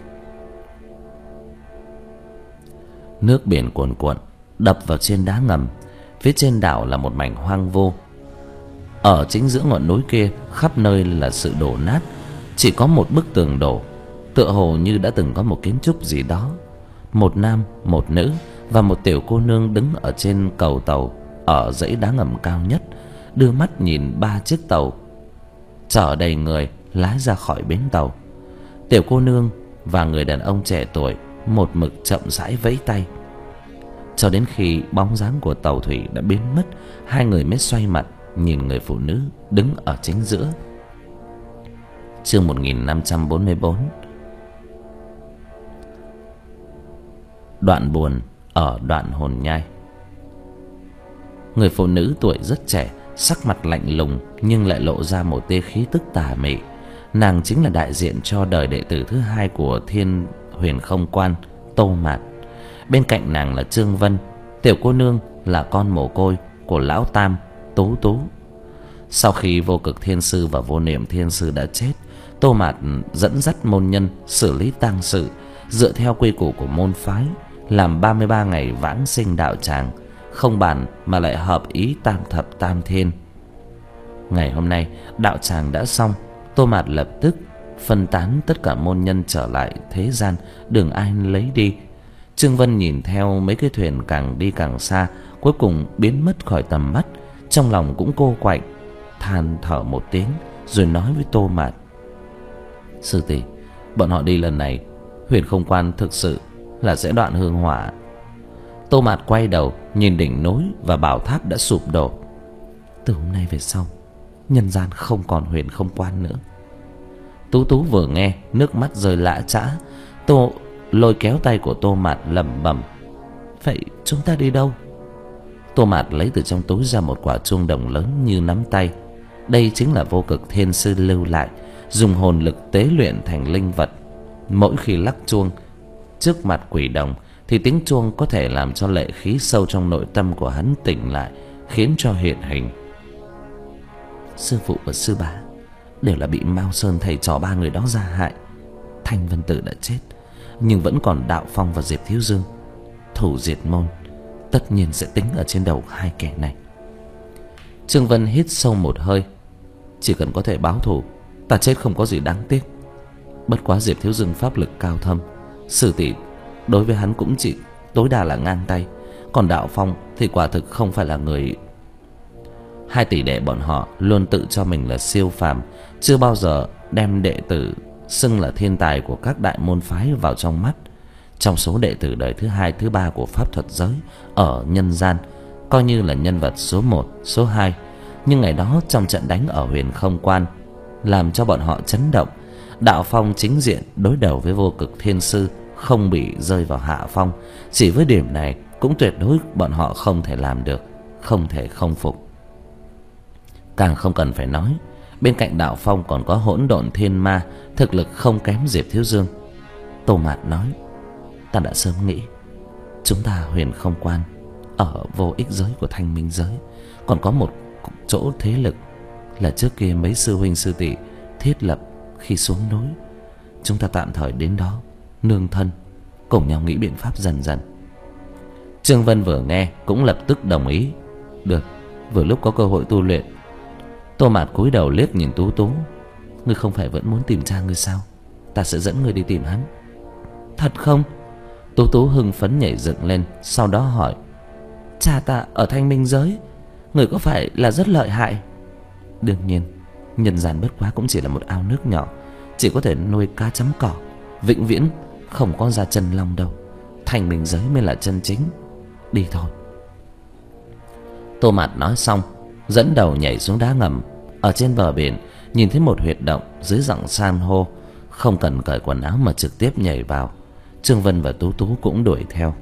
Nước biển cuồn cuộn đập vào trên đá ngầm. Phía trên đảo là một mảnh hoang vu. Ở chính giữa ngọn núi kia khắp nơi là sự đổ nát, chỉ có một bức tường đổ, tựa hồ như đã từng có một kiến trúc gì đó. Một nam, một nữ và một tiểu cô nương đứng ở trên cầu tàu ở dãy đá ngầm cao nhất, đưa mắt nhìn ba chiếc tàu chở đầy người lái ra khỏi bến tàu. Tiểu cô nương và người đàn ông trẻ tuổi một mực chậm rãi vẫy tay, cho đến khi bóng dáng của tàu thủy đã biến mất, hai người mới xoay mặt nhìn người phụ nữ đứng ở chính giữa. Chương một nghìn năm trăm bốn mươi bốn. Đoạn buồn ở Đoạn Hồn Nhai. Người phụ nữ tuổi rất trẻ, sắc mặt lạnh lùng nhưng lại lộ ra một tia khí tức tà mị. Nàng chính là đại diện cho đời đệ tử thứ hai của Thiên Huyền Không Quan, Tô Mạt. Bên cạnh nàng là Trương Vân. Tiểu cô nương là con mồ côi của lão Tam, Tú Tú. Sau khi Vô Cực Thiên Sư và Vô Niệm Thiên Sư đã chết, Tô Mạt dẫn dắt môn nhân xử lý tang sự, dựa theo quy củ của môn phái, làm ba mươi ba ngày vãng sinh đạo tràng, không bàn mà lại hợp ý tam thập tam thiên. Ngày hôm nay đạo tràng đã xong, Tô Mạt lập tức phân tán tất cả môn nhân trở lại thế gian, đừng ai lấy đi. Trương Vân nhìn theo mấy cái thuyền càng đi càng xa, cuối cùng biến mất khỏi tầm mắt, trong lòng cũng cô quạnh, than thở một tiếng rồi nói với Tô Mạt: sư tỷ, bọn họ đi lần này, Huyền Không Quan thực sự là sẽ đoạn hương hỏa. Tô Mạt quay đầu nhìn đỉnh núi và bảo tháp đã sụp đổ. Từ hôm nay về sau, nhân gian không còn Huyền Không Quan nữa. Tú Tú vừa nghe, nước mắt rơi lã chã. Tô lôi kéo tay của Tô Mạt lẩm bẩm: vậy chúng ta đi đâu? Tô Mạt lấy từ trong túi ra một quả chuông đồng lớn như nắm tay. Đây chính là Vô Cực Thiên Sư lưu lại, dùng hồn lực tế luyện thành linh vật. Mỗi khi lắc chuông trước mặt quỷ đồng thì tiếng chuông có thể làm cho lệ khí sâu trong nội tâm của hắn tỉnh lại, khiến cho hiện hình. Sư phụ và sư bá đều là bị Mao Sơn thầy trò ba người đó gia hại. Thanh Vân Tử đã chết, nhưng vẫn còn Đạo Phong và Diệp Thiếu Dương. Thủ diệt môn tất nhiên sẽ tính ở trên đầu hai kẻ này. Trương Vân hít sâu một hơi. Chỉ cần có thể báo thù, ta chết không có gì đáng tiếc. Bất quá Diệp Thiếu Dương pháp lực cao thâm, sư tỷ đối với hắn cũng chỉ tối đa là ngang tay. Còn Đạo Phong thì quả thực không phải là người. Hai tỷ đệ bọn họ luôn tự cho mình là siêu phàm, chưa bao giờ đem đệ tử xưng là thiên tài của các đại môn phái vào trong mắt. Trong số đệ tử đời thứ hai, thứ ba của pháp thuật giới ở nhân gian, coi như là nhân vật số một, số hai. Nhưng ngày đó trong trận đánh ở Huyền Không Quan, làm cho bọn họ chấn động. Đạo Phong chính diện đối đầu với Vô Cực Thiên Sư, không bị rơi vào hạ phong. Chỉ với điểm này cũng tuyệt đối bọn họ không thể làm được, không thể không phục. Càng không cần phải nói, bên cạnh Đạo Phong còn có Hỗn Độn Thiên Ma, thực lực không kém Diệp Thiếu Dương. Tô Mạt nói: ta đã sớm nghĩ, chúng ta Huyền Không Quan ở vô ích giới của Thanh Minh giới còn có một chỗ thế lực là trước kia mấy sư huynh sư tỷ thiết lập khi xuống núi. Chúng ta tạm thời đến đó nương thân, cùng nhau nghĩ biện pháp dần dần. Trương Vân vừa nghe cũng lập tức đồng ý. Được, vừa lúc có cơ hội tu luyện. Tô Mạt cúi đầu liếc nhìn Tú Tú: ngươi không phải vẫn muốn tìm cha ngươi sao? Ta sẽ dẫn ngươi đi tìm hắn. Thật không? Tú Tú hưng phấn nhảy dựng lên, sau đó hỏi: cha ta ở Thanh Minh giới, người có phải là rất lợi hại? Đương nhiên, nhân gian bất quá cũng chỉ là một ao nước nhỏ, chỉ có thể nuôi cá chấm cỏ, vĩnh viễn không có ra chân long đâu. Thanh Minh giới mới là chân chính. Đi thôi. Tô Mạt nói xong, dẫn đầu nhảy xuống đá ngầm. Ở trên bờ biển nhìn thấy một huyệt động dưới dạng san hô, không cần cởi quần áo mà trực tiếp nhảy vào. Trương Vân và Tú Tú cũng đuổi theo.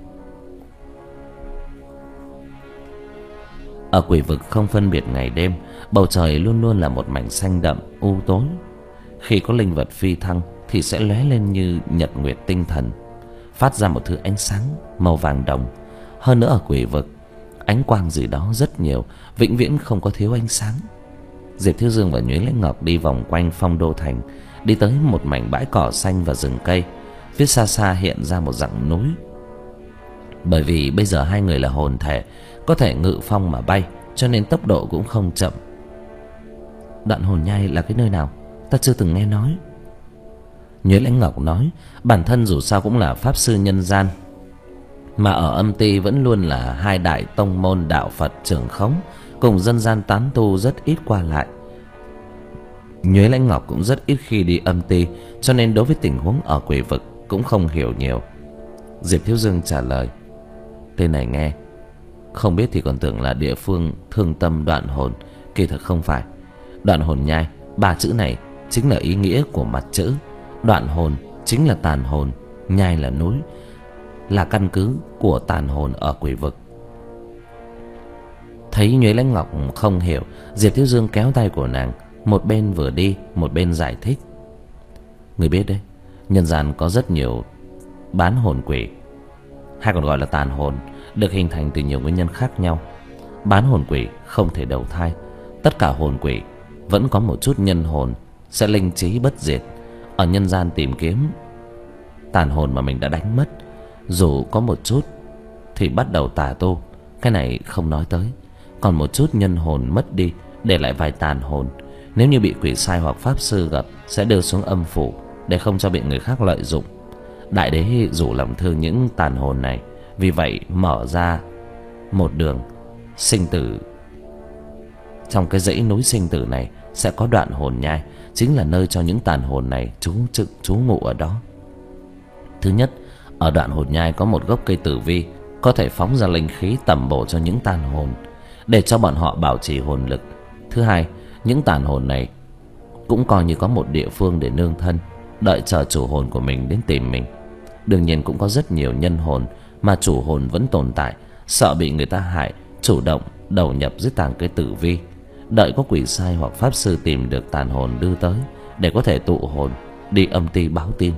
Ở quỷ vực không phân biệt ngày đêm, bầu trời luôn luôn là một mảnh xanh đậm u tối. Khi có linh vật phi thăng thì sẽ lóe lên như nhật nguyệt tinh thần, phát ra một thứ ánh sáng màu vàng đồng. Hơn nữa ở quỷ vực, ánh quang gì đó rất nhiều, vĩnh viễn không có thiếu ánh sáng. Diệp Thiếu Dương và Nhuế Lãnh Ngọc đi vòng quanh Phong Đô Thành, đi tới một mảnh bãi cỏ xanh và rừng cây. Phía xa xa hiện ra một dặng núi. Bởi vì bây giờ hai người là hồn thể, có thể ngự phong mà bay, cho nên tốc độ cũng không chậm. Đoạn hồn nhai là cái nơi nào? Ta chưa từng nghe nói. Nhuế Lãnh Ngọc nói, bản thân dù sao cũng là pháp sư nhân gian, mà ở âm ti vẫn luôn là hai đại tông môn đạo Phật trưởng khống, cùng dân gian tán tu rất ít qua lại. Nhuế Lãnh Ngọc cũng rất ít khi đi âm ti, cho nên đối với tình huống ở quỷ vực cũng không hiểu nhiều. Diệp Thiếu Dương trả lời: tên này nghe không biết thì còn tưởng là địa phương thương tâm đoạn hồn, kỳ thực không phải. Đoạn hồn nhai, ba chữ này chính là ý nghĩa của mặt chữ. Đoạn hồn chính là tàn hồn, nhai là núi, là căn cứ của tàn hồn ở quỷ vực. Thấy Nhuế Lãnh Ngọc không hiểu, Diệp Thiếu Dương kéo tay của nàng, một bên vừa đi một bên giải thích: người biết đấy, nhân gian có rất nhiều bán hồn quỷ, hay còn gọi là tàn hồn, được hình thành từ nhiều nguyên nhân khác nhau. Bán hồn quỷ không thể đầu thai. Tất cả hồn quỷ vẫn có một chút nhân hồn, sẽ linh trí bất diệt, ở nhân gian tìm kiếm tàn hồn mà mình đã đánh mất. Dù có một chút thì bắt đầu tà tu, cái này không nói tới. Còn một chút nhân hồn mất đi, để lại vài tàn hồn, nếu như bị quỷ sai hoặc pháp sư gặp, sẽ đưa xuống âm phủ để không cho bị người khác lợi dụng. Đại đế rủ lòng thương những tàn hồn này, vì vậy mở ra một đường sinh tử. Trong cái dãy núi sinh tử này sẽ có đoạn hồn nhai, chính là nơi cho những tàn hồn này trú trực trú ngụ ở đó. Thứ nhất, ở đoạn hồn nhai có một gốc cây tử vi, có thể phóng ra linh khí tẩm bổ cho những tàn hồn, để cho bọn họ bảo trì hồn lực. Thứ hai, những tàn hồn này cũng coi như có một địa phương để nương thân, đợi chờ chủ hồn của mình đến tìm mình. Đương nhiên cũng có rất nhiều nhân hồn mà chủ hồn vẫn tồn tại, sợ bị người ta hại, chủ động đầu nhập dưới tàng cây tử vi, đợi có quỷ sai hoặc pháp sư tìm được tàn hồn đưa tới, để có thể tụ hồn đi âm ti báo tin.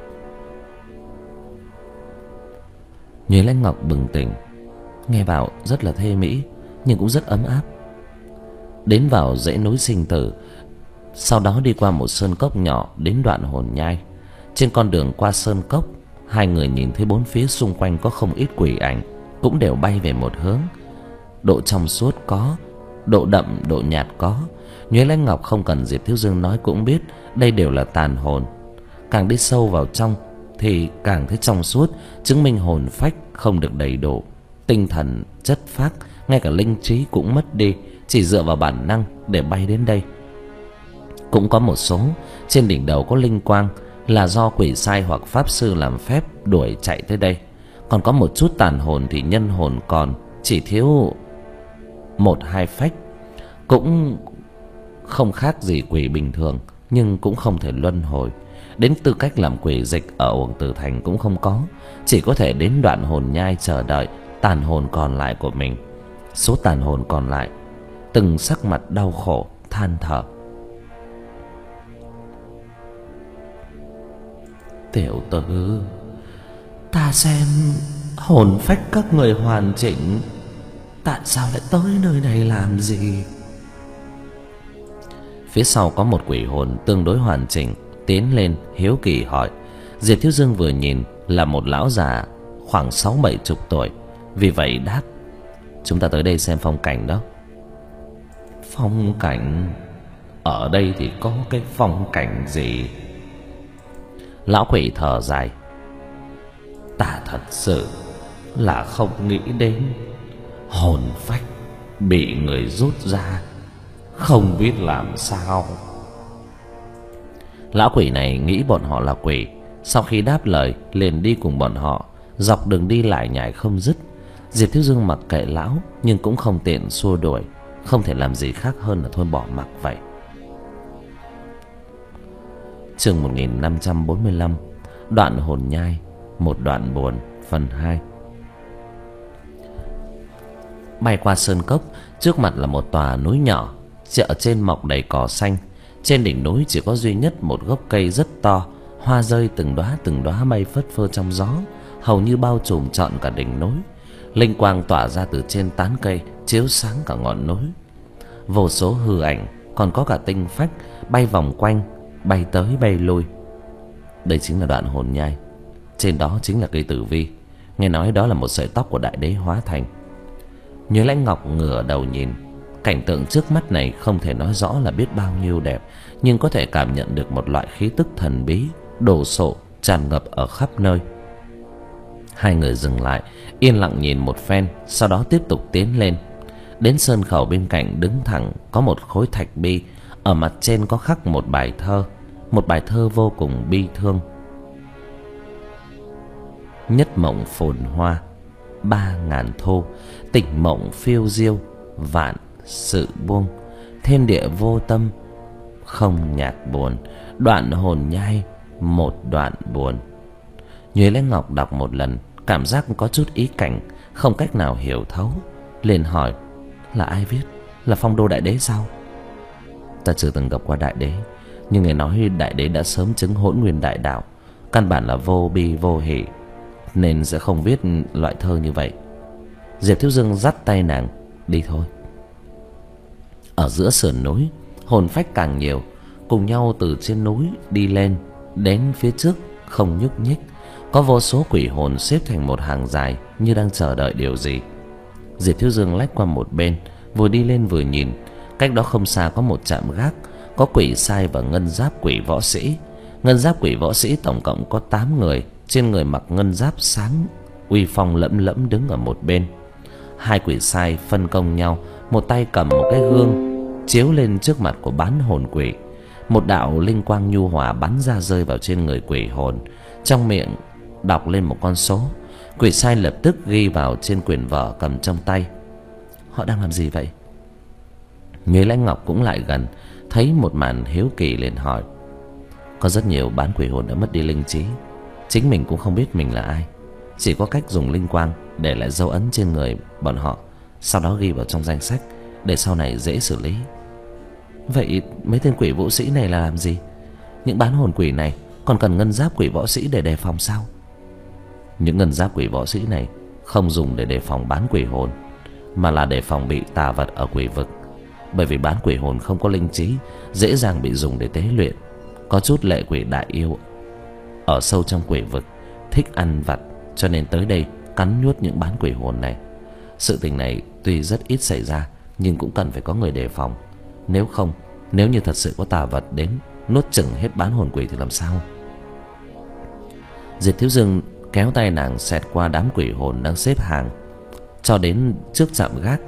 Nhuế Lãnh Ngọc bừng tỉnh, nghe vào rất là thê mỹ, nhưng cũng rất ấm áp. Đến vào dãy núi sinh tử, sau đó đi qua một sơn cốc nhỏ đến đoạn hồn nhai. Trên con đường qua sơn cốc, hai người nhìn thấy bốn phía xung quanh có không ít quỷ ảnh, cũng đều bay về một hướng. Độ trong suốt có, độ đậm độ nhạt có. Nhuế Lãnh Ngọc không cần Diệp Thiếu Dương nói cũng biết đây đều là tàn hồn. Càng đi sâu vào trong, thì càng thấy trong suốt, chứng minh hồn phách không được đầy đủ, tinh thần chất phác, ngay cả linh trí cũng mất đi, chỉ dựa vào bản năng để bay đến đây. Cũng có một số trên đỉnh đầu có linh quang là do quỷ sai hoặc pháp sư làm phép đuổi chạy tới đây. Còn có một chút tàn hồn thì nhân hồn còn chỉ thiếu một hai phách, cũng không khác gì quỷ bình thường, nhưng cũng không thể luân hồi. Đến tư cách làm quỷ dịch ở Uổng Tử Thành cũng không có, chỉ có thể đến đoạn hồn nhai chờ đợi tàn hồn còn lại của mình. Số tàn hồn còn lại từng sắc mặt đau khổ than thở. Tiểu tử, ta xem hồn phách các người hoàn chỉnh, tại sao lại tới nơi này làm gì? Phía sau có một quỷ hồn tương đối hoàn chỉnh tiến lên hiếu kỳ hỏi. Diệp Thiếu Dương vừa nhìn là một lão già khoảng sáu bảy chục tuổi, vì vậy đáp: chúng ta tới đây xem phong cảnh đó. Phong cảnh? Ở đây thì có cái phong cảnh gì? Lão quỷ thở dài: ta thật sự là không nghĩ đến hồn phách bị người rút ra, không biết làm sao. Lão quỷ này nghĩ bọn họ là quỷ, sau khi đáp lời liền đi cùng bọn họ. Dọc đường đi lại nhải không dứt. Diệp Thiếu Dương mặc kệ lão, nhưng cũng không tiện xua đuổi, không thể làm gì khác hơn là thôi bỏ mặc vậy. Chương một nghìn năm trăm bốn mươi lăm, đoạn hồn nhai, một đoạn buồn, phần hai. Bay qua sơn cốc, trước mặt là một tòa núi nhỏ, ở trên mọc đầy cỏ xanh. Trên đỉnh núi chỉ có duy nhất một gốc cây rất to, hoa rơi từng đóa từng đóa bay phất phơ trong gió, hầu như bao trùm trọn cả đỉnh núi. Linh quang tỏa ra từ trên tán cây, chiếu sáng cả ngọn núi. Vô số hư ảnh, còn có cả tinh phách bay vòng quanh, bay tới bay lui. Đây chính là đoạn hồn nhai. Trên đó chính là cây tử vi. Nghe nói đó là một sợi tóc của đại đế hóa thành. Như Lãnh Ngọc ngửa đầu nhìn, cảnh tượng trước mắt này không thể nói rõ là biết bao nhiêu đẹp, nhưng có thể cảm nhận được một loại khí tức thần bí đồ sộ tràn ngập ở khắp nơi. Hai người dừng lại, yên lặng nhìn một phen, sau đó tiếp tục tiến lên. Đến sơn khẩu bên cạnh đứng thẳng có một khối thạch bi, ở mặt trên có khắc một bài thơ, một bài thơ vô cùng bi thương. Nhất mộng phồn hoa, ba ngàn thu, tỉnh mộng phiêu diêu, vạn sự buông. Thiên địa vô tâm, không nhạc buồn, đoạn hồn nhai, một đoạn buồn. Nhuế Lãnh Ngọc đọc một lần, cảm giác có chút ý cảnh, không cách nào hiểu thấu, liền hỏi: là ai viết? Là Phong Đô đại đế sao? Ta chưa từng gặp qua đại đế, nhưng nghe nói đại đế đã sớm chứng hỗn nguyên đại đạo, căn bản là vô bi vô hỷ, nên sẽ không viết loại thơ như vậy. Diệp Thiếu Dương dắt tay nàng: đi thôi. Ở giữa sườn núi, hồn phách càng nhiều, cùng nhau từ trên núi đi lên. Đến phía trước không nhúc nhích, có vô số quỷ hồn xếp thành một hàng dài, như đang chờ đợi điều gì. Diệp Thiếu Dương lách qua một bên, vừa đi lên vừa nhìn. Cách đó không xa có một trạm gác, có quỷ sai và ngân giáp quỷ võ sĩ. Ngân giáp quỷ võ sĩ tổng cộng có tám người, trên người mặc ngân giáp sáng uy phong lẫm lẫm đứng ở một bên. Hai quỷ sai phân công nhau, một tay cầm một cái gương chiếu lên trước mặt của bán hồn quỷ. Một đạo linh quang nhu hòa bắn ra rơi vào trên người quỷ hồn, trong miệng đọc lên một con số. Quỷ sai lập tức ghi vào trên quyển vở cầm trong tay. Họ đang làm gì vậy? Nhuế Lãnh Ngọc cũng lại gần, thấy một màn hiếu kỳ liền hỏi. Có rất nhiều bán quỷ hồn đã mất đi linh trí, chính mình cũng không biết mình là ai, chỉ có cách dùng linh quang để lại dấu ấn trên người bọn họ, sau đó ghi vào trong danh sách để sau này dễ xử lý. Vậy mấy tên quỷ vũ sĩ này là làm gì? Những bán hồn quỷ này còn cần ngân giáp quỷ võ sĩ để đề phòng sao? Những ngân giáp quỷ võ sĩ này không dùng để đề phòng bán quỷ hồn, mà là để phòng bị tà vật ở quỷ vực. Bởi vì bán quỷ hồn không có linh trí, dễ dàng bị dùng để tế luyện. Có chút lệ quỷ đại yêu ở sâu trong quỷ vực, thích ăn vặt, cho nên tới đây cắn nuốt những bán quỷ hồn này. Sự tình này tuy rất ít xảy ra, nhưng cũng cần phải có người đề phòng. Nếu không, nếu như thật sự có tà vật đến nuốt chửng hết bán hồn quỷ thì làm sao? Diệp Thiếu Dương kéo tay nàng xẹt qua đám quỷ hồn đang xếp hàng cho đến trước trạm gác.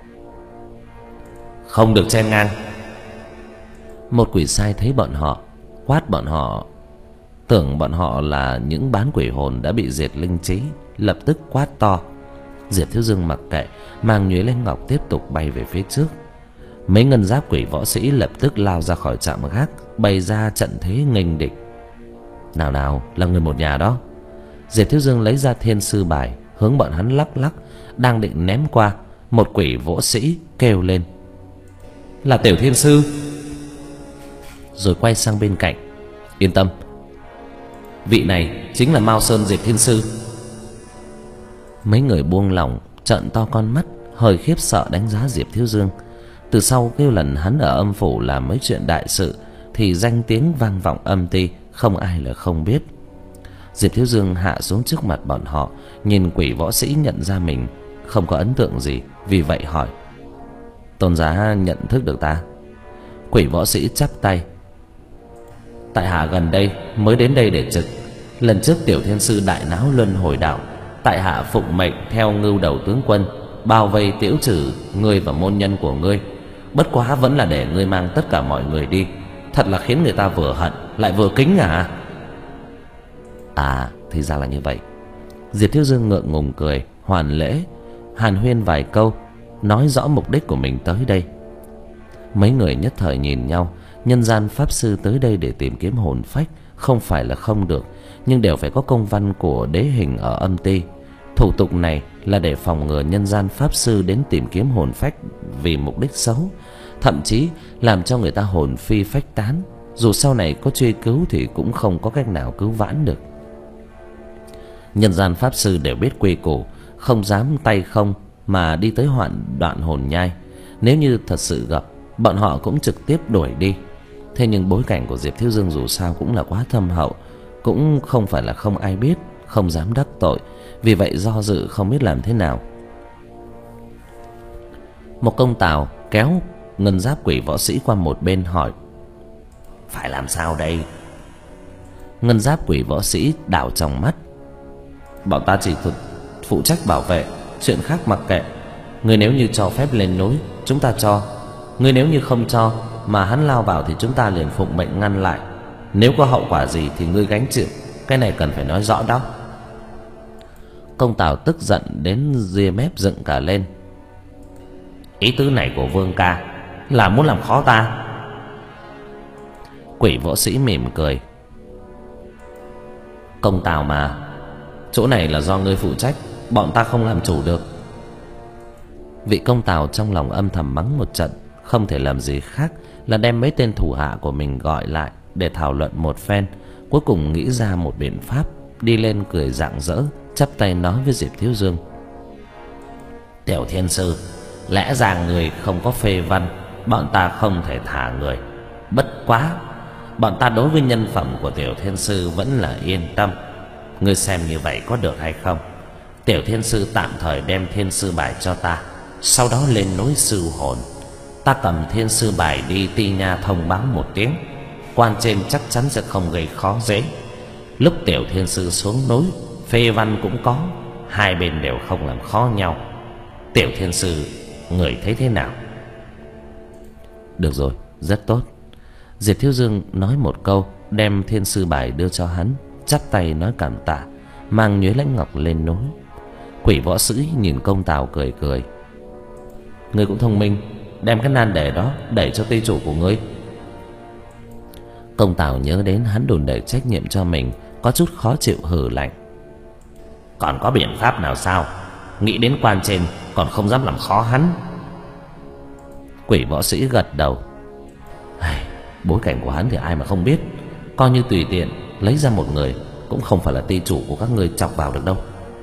Không được chen ngang. Một quỷ sai thấy bọn họ, quát bọn họ, tưởng bọn họ là những bán quỷ hồn đã bị diệt linh trí, lập tức quát to. Diệp Thiếu Dương mặc kệ, mang nhuế lên ngọc tiếp tục bay về phía trước. Mấy ngân giáp quỷ võ sĩ lập tức lao ra khỏi trạm gác, bày ra trận thế nghênh địch. Nào nào, là người một nhà đó. Diệp Thiếu Dương lấy ra thiên sư bài, hướng bọn hắn lắc lắc, đang định ném qua. Một quỷ võ sĩ kêu lên: là Tiểu Thiên Sư. Rồi quay sang bên cạnh: yên tâm, vị này chính là Mao Sơn Diệp Thiên Sư. Mấy người buông lỏng, trợn to con mắt, hơi khiếp sợ đánh giá Diệp Thiếu Dương. Từ sau cái lần hắn ở âm phủ làm mấy chuyện đại sự thì danh tiếng vang vọng âm ty, không ai là không biết. Diệp Thiếu Dương hạ xuống trước mặt bọn họ, nhìn quỷ võ sĩ nhận ra mình, không có ấn tượng gì, vì vậy hỏi: tôn giá nhận thức được ta? Quỷ võ sĩ chắp tay: tại hạ gần đây mới đến đây để trực. Lần trước Tiểu Thiên Sư đại náo luân hồi đạo, tại hạ phụng mệnh theo Ngưu Đầu tướng quân bao vây tiễu trừ ngươi và môn nhân của ngươi. Bất quá vẫn là để ngươi mang tất cả mọi người đi, thật là khiến người ta vừa hận lại vừa kính à. À, thì ra là như vậy. Diệp Thiếu Dương ngượng ngùng cười, hoàn lễ, hàn huyên vài câu, nói rõ mục đích của mình tới đây. Mấy người nhất thời nhìn nhau. Nhân gian pháp sư tới đây để tìm kiếm hồn phách không phải là không được, nhưng đều phải có công văn của đế hình ở âm ty. Thủ tục này là để phòng ngừa nhân gian pháp sư đến tìm kiếm hồn phách vì mục đích xấu, thậm chí làm cho người ta hồn phi phách tán. Dù sau này có truy cứu thì cũng không có cách nào cứu vãn được. Nhân gian pháp sư đều biết quy củ, không dám tay không mà đi tới hoạn đoạn hồn nhai. Nếu như thật sự gặp, bọn họ cũng trực tiếp đuổi đi. Thế nhưng bối cảnh của Diệp Thiếu Dương dù sao cũng là quá thâm hậu, cũng không phải là không ai biết, không dám đắc tội, vì vậy do dự không biết làm thế nào. Một công tào kéo ngân giáp quỷ võ sĩ qua một bên hỏi: phải làm sao đây? Ngân giáp quỷ võ sĩ đảo trong mắt: bọn ta chỉ thực phụ trách bảo vệ, chuyện khác mặc kệ. Ngươi nếu như cho phép lên núi, chúng ta cho. Ngươi nếu như không cho mà hắn lao vào thì chúng ta liền phụng mệnh ngăn lại. Nếu có hậu quả gì thì ngươi gánh chịu, cái này cần phải nói rõ đó. Công tào tức giận đến ria mép dựng cả lên: ý tứ này của Vương ca là muốn làm khó ta? Quỷ võ sĩ mỉm cười: công tào mà, chỗ này là do ngươi phụ trách, bọn ta không làm chủ được. Vị công tào trong lòng âm thầm mắng một trận, không thể làm gì khác là đem mấy tên thủ hạ của mình gọi lại để thảo luận một phen. Cuối cùng nghĩ ra một biện pháp, đi lên cười rạng rỡ, chắp tay nói với Diệp Thiếu Dương: Tiểu Thiên Sư, lẽ ra người không có phê văn, bọn ta không thể thả người. Bất quá bọn ta đối với nhân phẩm của Tiểu Thiên Sư vẫn là yên tâm. Ngươi xem như vậy có được hay không? Tiểu Thiên Sư tạm thời đem thiên sư bài cho ta, sau đó lên núi sư hồn. Ta cầm thiên sư bài đi Ti Nha thông báo một tiếng, quan trên chắc chắn sẽ không gây khó dễ. Lúc Tiểu Thiên Sư xuống núi, phê văn cũng có, hai bên đều không làm khó nhau. Tiểu Thiên Sư, người thấy thế nào? Được rồi, rất tốt. Diệp Thiếu Dương nói một câu, đem thiên sư bài đưa cho hắn, chắp tay nói cảm tạ, mang nhuế lãnh ngọc lên núi. Quỷ võ sĩ nhìn công tào cười cười: ngươi cũng thông minh, đem cái nan đề đó đẩy cho ty chủ của ngươi. Công tào nhớ đến hắn đùn đẩy trách nhiệm cho mình, có chút khó chịu hừ lạnh: còn có biện pháp nào sao? Nghĩ đến quan trên còn không dám làm khó hắn. Quỷ võ sĩ gật đầu: bối cảnh của hắn thì ai mà không biết, coi như tùy tiện lấy ra một người cũng không phải là ty chủ của các ngươi chọc vào được đâu.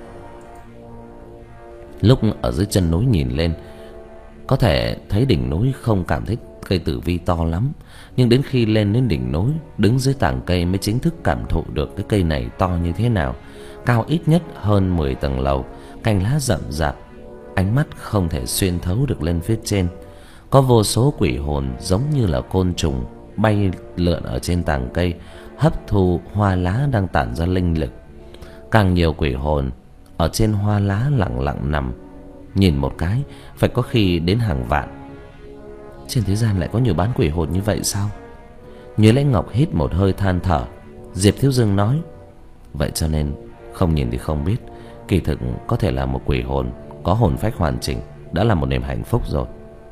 Lúc ở dưới chân núi nhìn lên, có thể thấy đỉnh núi không cảm thấy cây tử vi to lắm, nhưng đến khi lên đến đỉnh núi, đứng dưới tàng cây mới chính thức cảm thụ được cái cây này to như thế nào. Cao ít nhất hơn mười tầng lầu, cành lá rậm rạp, ánh mắt không thể xuyên thấu được lên phía trên. Có vô số quỷ hồn giống như là côn trùng bay lượn ở trên tàng cây, hấp thu hoa lá đang tản ra linh lực. Càng nhiều quỷ hồn ở trên hoa lá lặng lặng nằm, nhìn một cái phải có khi đến hàng vạn. Trên thế gian lại có nhiều bán quỷ hồn như vậy sao? Như Lãnh Ngọc hít một hơi than thở. Diệp Thiếu Dương nói: vậy cho nên không nhìn thì không biết, kỳ thực có thể là một quỷ hồn có hồn phách hoàn chỉnh đã là một niềm hạnh phúc rồi.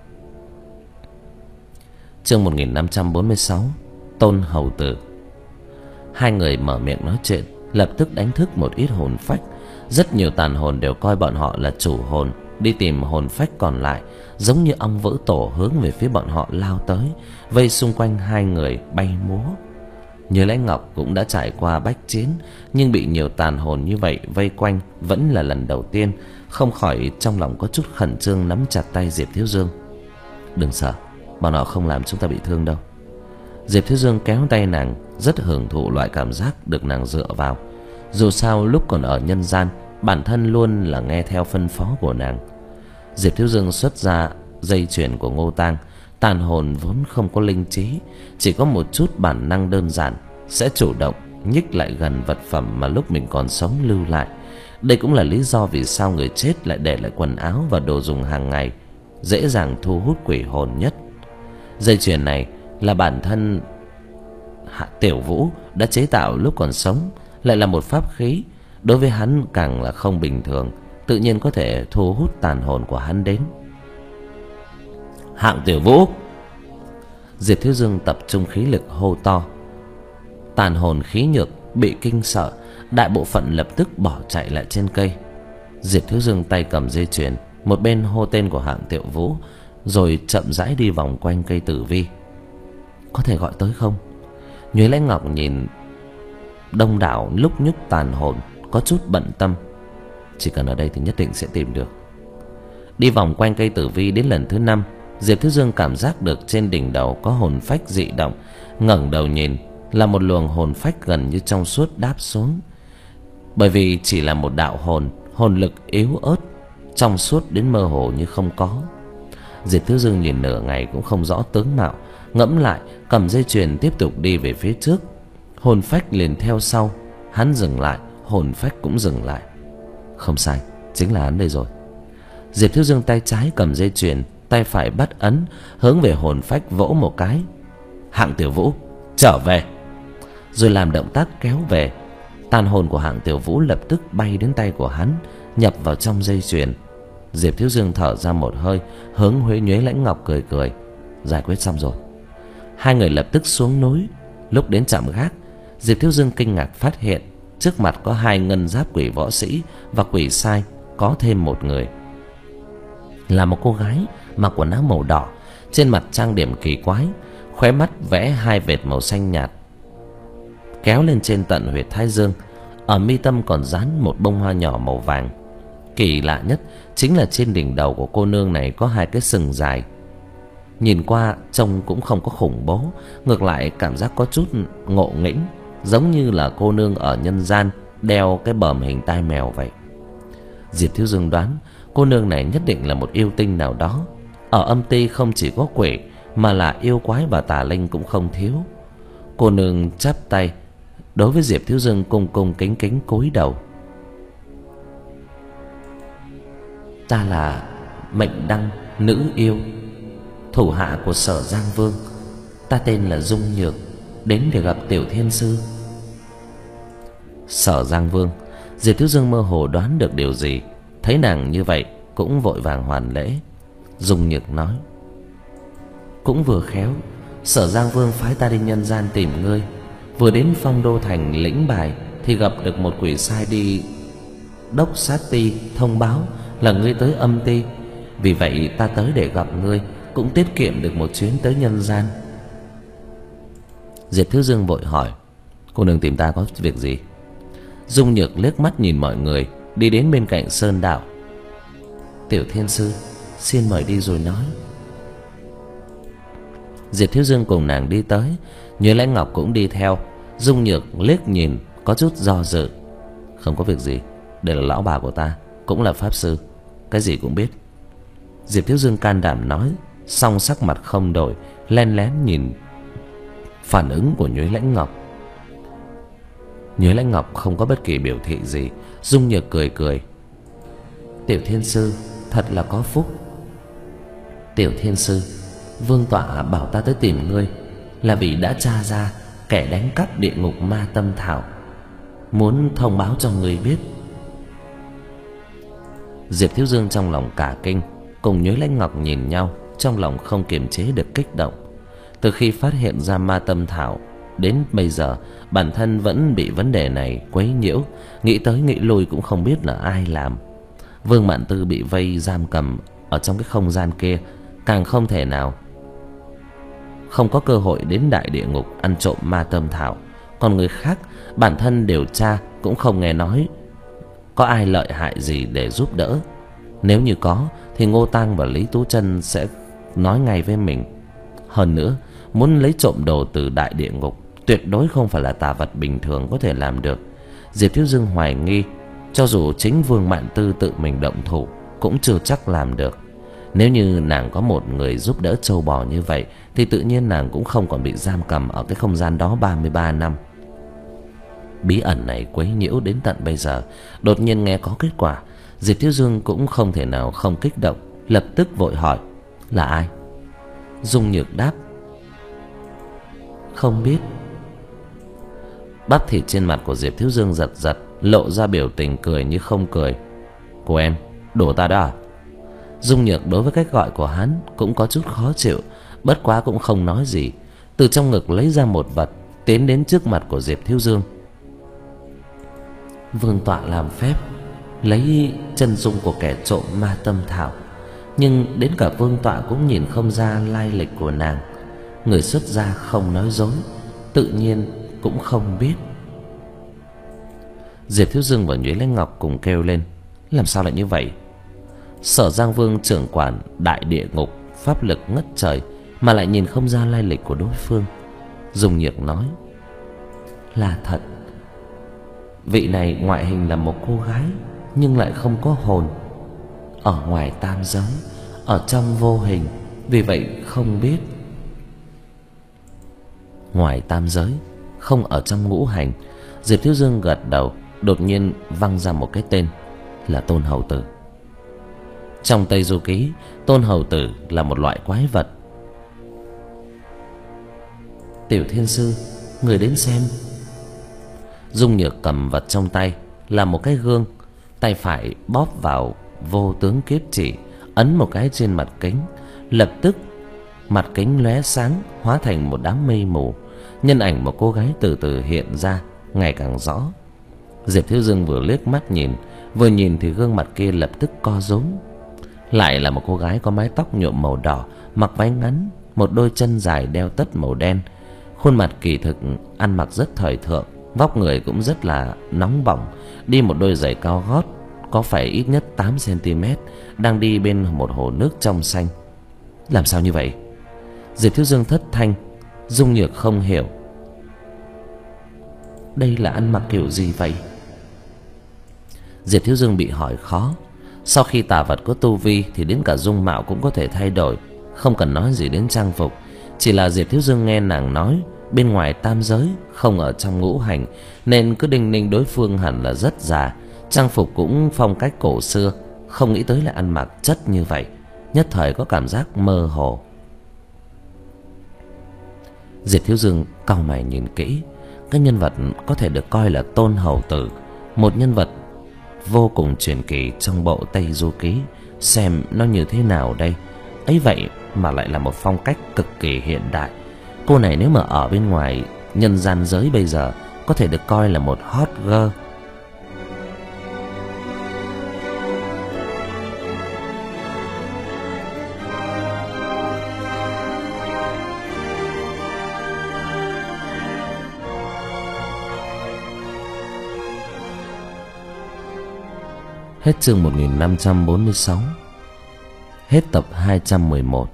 Chương một nghìn năm trăm bốn mươi sáu, Tôn Hầu Tử. Hai người mở miệng nói chuyện lập tức đánh thức một ít hồn phách. Rất nhiều tàn hồn đều coi bọn họ là chủ hồn, đi tìm hồn phách còn lại, giống như ong vỡ tổ hướng về phía bọn họ lao tới, vây xung quanh hai người bay múa. Như Lãnh Ngọc cũng đã trải qua bách chiến, nhưng bị nhiều tàn hồn như vậy vây quanh vẫn là lần đầu tiên, không khỏi trong lòng có chút khẩn trương nắm chặt tay Diệp Thiếu Dương. Đừng sợ, bọn họ không làm chúng ta bị thương đâu. Diệp Thiếu Dương kéo tay nàng, rất hưởng thụ loại cảm giác được nàng dựa vào. Dù sao lúc còn ở nhân gian, bản thân luôn là nghe theo phân phó của nàng. Diệp Thiếu Dương xuất ra dây chuyền của Ngô Tang. Tàn hồn vốn không có linh trí, chỉ có một chút bản năng đơn giản, sẽ chủ động nhích lại gần vật phẩm mà lúc mình còn sống lưu lại. Đây cũng là lý do vì sao người chết lại để lại quần áo và đồ dùng hàng ngày, dễ dàng thu hút quỷ hồn nhất. Dây chuyền này là bản thân Hạ Tiểu Vũ đã chế tạo lúc còn sống, lại là một pháp khí, đối với hắn càng là không bình thường, tự nhiên có thể thu hút tàn hồn của hắn đến. Hạng Tiểu Vũ! Diệp Thiếu Dương tập trung khí lực hô to. Tàn hồn khí nhược bị kinh sợ, đại bộ phận lập tức bỏ chạy lại trên cây. Diệp Thiếu Dương tay cầm dây chuyền, một bên hô tên của Hạng Tiểu Vũ, rồi chậm rãi đi vòng quanh cây tử vi. Có thể gọi tới không? Nhuế Lãnh Ngọc nhìn đông đảo lúc nhúc tàn hồn, có chút bận tâm. Chỉ cần ở đây thì nhất định sẽ tìm được. Đi vòng quanh cây tử vi đến lần thứ năm, Diệp Thiếu Dương cảm giác được trên đỉnh đầu có hồn phách dị động. Ngẩng đầu nhìn là một luồng hồn phách gần như trong suốt đáp xuống. Bởi vì chỉ là một đạo hồn, hồn lực yếu ớt, trong suốt đến mơ hồ như không có. Diệp Thiếu Dương nhìn nửa ngày cũng không rõ tướng mạo, ngẫm lại cầm dây chuyền tiếp tục đi về phía trước. Hồn phách liền theo sau, hắn dừng lại, hồn phách cũng dừng lại. Không sai, chính là hắn đây rồi. Diệp Thiếu Dương tay trái cầm dây chuyền, tay phải bắt ấn, hướng về hồn phách vỗ một cái. Hạng Tiểu Vũ, trở về! Rồi làm động tác kéo về. Tàn hồn của Hạng Tiểu Vũ lập tức bay đến tay của hắn, nhập vào trong dây chuyền. Diệp Thiếu Dương thở ra một hơi, hướng Huế Nhuế Lãnh Ngọc cười cười. Giải quyết xong rồi. Hai người lập tức xuống núi. Lúc đến trạm gác, Diệp Thiếu Dương kinh ngạc phát hiện trước mặt có hai ngân giáp quỷ võ sĩ và quỷ sai, có thêm một người. Là một cô gái mặc quần áo màu đỏ, trên mặt trang điểm kỳ quái, khóe mắt vẽ hai vệt màu xanh nhạt kéo lên trên tận huyệt thái dương. Ở mi tâm còn dán một bông hoa nhỏ màu vàng. Kỳ lạ nhất chính là trên đỉnh đầu của cô nương này có hai cái sừng dài. Nhìn qua trông cũng không có khủng bố, ngược lại cảm giác có chút ngộ nghĩnh, giống như là cô nương ở nhân gian đeo cái bờm hình tai mèo vậy. Diệp Thiếu Dương đoán cô nương này nhất định là một yêu tinh nào đó. Ở âm ty không chỉ có quỷ, mà là yêu quái và tà linh cũng không thiếu. Cô nương chắp tay đối với Diệp Thiếu Dương, cung cung kính kính cúi đầu. Ta là Mệnh Đăng nữ yêu, thủ hạ của Sở Giang Vương. Ta tên là Dung Nhược, đến để gặp Tiểu Thiên Sư. Sở Giang Vương. Diệp Thiếu Dương mơ hồ đoán được điều gì, thấy nàng như vậy cũng vội vàng hoàn lễ. Dung Nhược nói: cũng vừa khéo, Sở Giang Vương phái ta đi nhân gian tìm ngươi. Vừa đến Phong Đô Thành lĩnh bài thì gặp được một quỷ sai đi Đốc Sát Ti thông báo là ngươi tới âm ty. Vì vậy ta tới để gặp ngươi, cũng tiết kiệm được một chuyến tới nhân gian. Diệp Thiếu Dương vội hỏi: cô nương tìm ta có việc gì? Dung Nhược liếc mắt nhìn mọi người, đi đến bên cạnh sơn đạo. Tiểu Thiên Sư, xin mời đi rồi nói. Diệp Thiếu Dương cùng nàng đi tới, Như Lãnh Ngọc cũng đi theo. Dung Nhược liếc nhìn có chút do dự. Không có việc gì, đây là lão bà của ta, cũng là pháp sư, cái gì cũng biết. Diệp Thiếu Dương can đảm nói, song sắc mặt không đổi, len lén nhìn phản ứng của Nhuế Lãnh Ngọc. Nhuế Lãnh Ngọc không có bất kỳ biểu thị gì. Dung Nhược cười cười. Tiểu Thiên Sư thật là có phúc. Tiểu Thiên Sư, Vương tọa bảo ta tới tìm ngươi là vì đã tra ra kẻ đánh cắp địa ngục ma tâm thảo, muốn thông báo cho ngươi biết. Diệp Thiếu Dương trong lòng cả kinh, cùng Nhuế Lãnh Ngọc nhìn nhau, trong lòng không kiềm chế được kích động. Từ khi phát hiện ra ma tâm thảo đến bây giờ, bản thân vẫn bị vấn đề này quấy nhiễu, nghĩ tới nghĩ lui cũng không biết là ai làm. Vương Mạn Tư bị vây giam cầm ở trong cái không gian kia, càng không thể nào không có cơ hội đến đại địa ngục ăn trộm ma tâm thảo. Còn người khác, bản thân điều tra cũng không nghe nói có ai lợi hại gì để giúp đỡ. Nếu như có thì Ngô Tang và Lý Tú Chân sẽ nói ngay với mình. Hơn nữa, muốn lấy trộm đồ từ đại địa ngục tuyệt đối không phải là tà vật bình thường có thể làm được. Diệp Thiếu Dương hoài nghi, cho dù chính Vương Mạn Tư tự mình động thủ cũng chưa chắc làm được. Nếu như nàng có một người giúp đỡ trâu bò như vậy thì tự nhiên nàng cũng không còn bị giam cầm ở cái không gian đó ba mươi ba năm. Bí ẩn này quấy nhiễu đến tận bây giờ, đột nhiên nghe có kết quả, Diệp Thiếu Dương cũng không thể nào không kích động, lập tức vội hỏi: là ai? Dung Nhược đáp: không biết. Bắp thịt trên mặt của Diệp Thiếu Dương giật giật, lộ ra biểu tình cười như không cười. Của em đổ ta đó à? Dung Nhược đối với cách gọi của hắn cũng có chút khó chịu, bất quá cũng không nói gì, từ trong ngực lấy ra một vật tiến đến trước mặt của Diệp Thiếu Dương. Vương tọa làm phép lấy chân dung của kẻ trộm ma tâm thảo, nhưng đến cả vương tọa cũng nhìn không ra lai lịch của nàng. Người xuất gia không nói dối, tự nhiên cũng không biết. Diệp Thiếu Dương và Nhuế Lãnh Ngọc cùng kêu lên: làm sao lại như vậy? Sở Giang Vương trưởng quản đại địa ngục, pháp lực ngất trời mà lại nhìn không ra lai lịch của đối phương. Dung Nhược nói: là thật. Vị này ngoại hình là một cô gái nhưng lại không có hồn, ở ngoài tam giới, ở trong vô hình, vì vậy không biết. Ngoài tam giới, không ở trong ngũ hành. Diệp Thiếu Dương gật đầu, đột nhiên văng ra một cái tên là Tôn Hầu Tử. Trong Tây Du Ký, Tôn Hầu Tử là một loại quái vật. Tiểu Thiên Sư, người đến xem. Dung Nhược cầm vật trong tay là một cái gương, tay phải bóp vào vô tướng kiếp chỉ, ấn một cái trên mặt kính, lập tức mặt kính lóe sáng, hóa thành một đám mây mù. Nhân ảnh một cô gái từ từ hiện ra, ngày càng rõ. Diệp Thiếu Dương vừa liếc mắt nhìn, vừa nhìn thì gương mặt kia lập tức co rúm. Lại là một cô gái có mái tóc nhuộm màu đỏ, mặc váy ngắn, một đôi chân dài đeo tất màu đen. Khuôn mặt kỳ thực ăn mặc rất thời thượng, vóc người cũng rất là nóng bỏng, đi một đôi giày cao gót có phải ít nhất tám xăng ti mét, đang đi bên một hồ nước trong xanh. Làm sao như vậy? Diệp Thiếu Dương thất thanh. Dung Nhược không hiểu. Đây là ăn mặc kiểu gì vậy? Diệp Thiếu Dương bị hỏi khó. Sau khi tà vật có tu vi thì đến cả dung mạo cũng có thể thay đổi, không cần nói gì đến trang phục. Chỉ là Diệp Thiếu Dương nghe nàng nói bên ngoài tam giới, không ở trong ngũ hành, nên cứ đinh ninh đối phương hẳn là rất già, trang phục cũng phong cách cổ xưa, không nghĩ tới là ăn mặc chất như vậy, nhất thời có cảm giác mơ hồ. Diệp Thiếu Dương cau mày nhìn kỹ, cái nhân vật có thể được coi là Tôn Hầu Tử, một nhân vật vô cùng truyền kỳ trong bộ Tây Du Ký, xem nó như thế nào đây. Ấy vậy mà lại là một phong cách cực kỳ hiện đại. Cô này nếu mà ở bên ngoài nhân gian giới bây giờ có thể được coi là một hot girl. Hết chương một nghìn năm trăm bốn mươi sáu. Hết tập hai trăm mười một.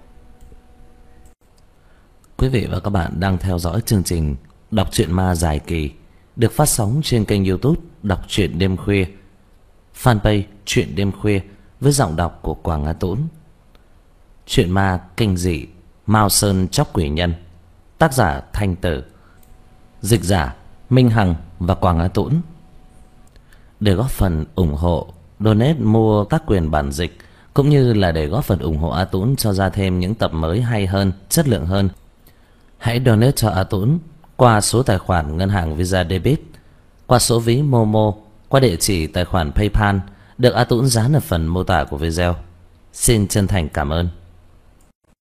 Quý vị và các bạn đang theo dõi chương trình đọc truyện ma dài kỳ được phát sóng trên kênh YouTube Đọc truyện đêm khuya, fanpage Truyện đêm khuya với giọng đọc của Quảng Nga Tũng. Truyện ma kinh dị Mao Sơn Chóc Quỷ Nhân, tác giả Thanh Tử, dịch giả Minh Hằng và Quang Á Tũng. Để góp phần ủng hộ, donate mua các quyền bản dịch, cũng như là để góp phần ủng hộ A Tũng cho ra thêm những tập mới hay hơn, chất lượng hơn, hãy donate cho A Tũng qua số tài khoản ngân hàng Visa Debit, qua số ví Momo, qua địa chỉ tài khoản PayPal được A Tũng dán ở phần mô tả của video. Xin chân thành cảm ơn.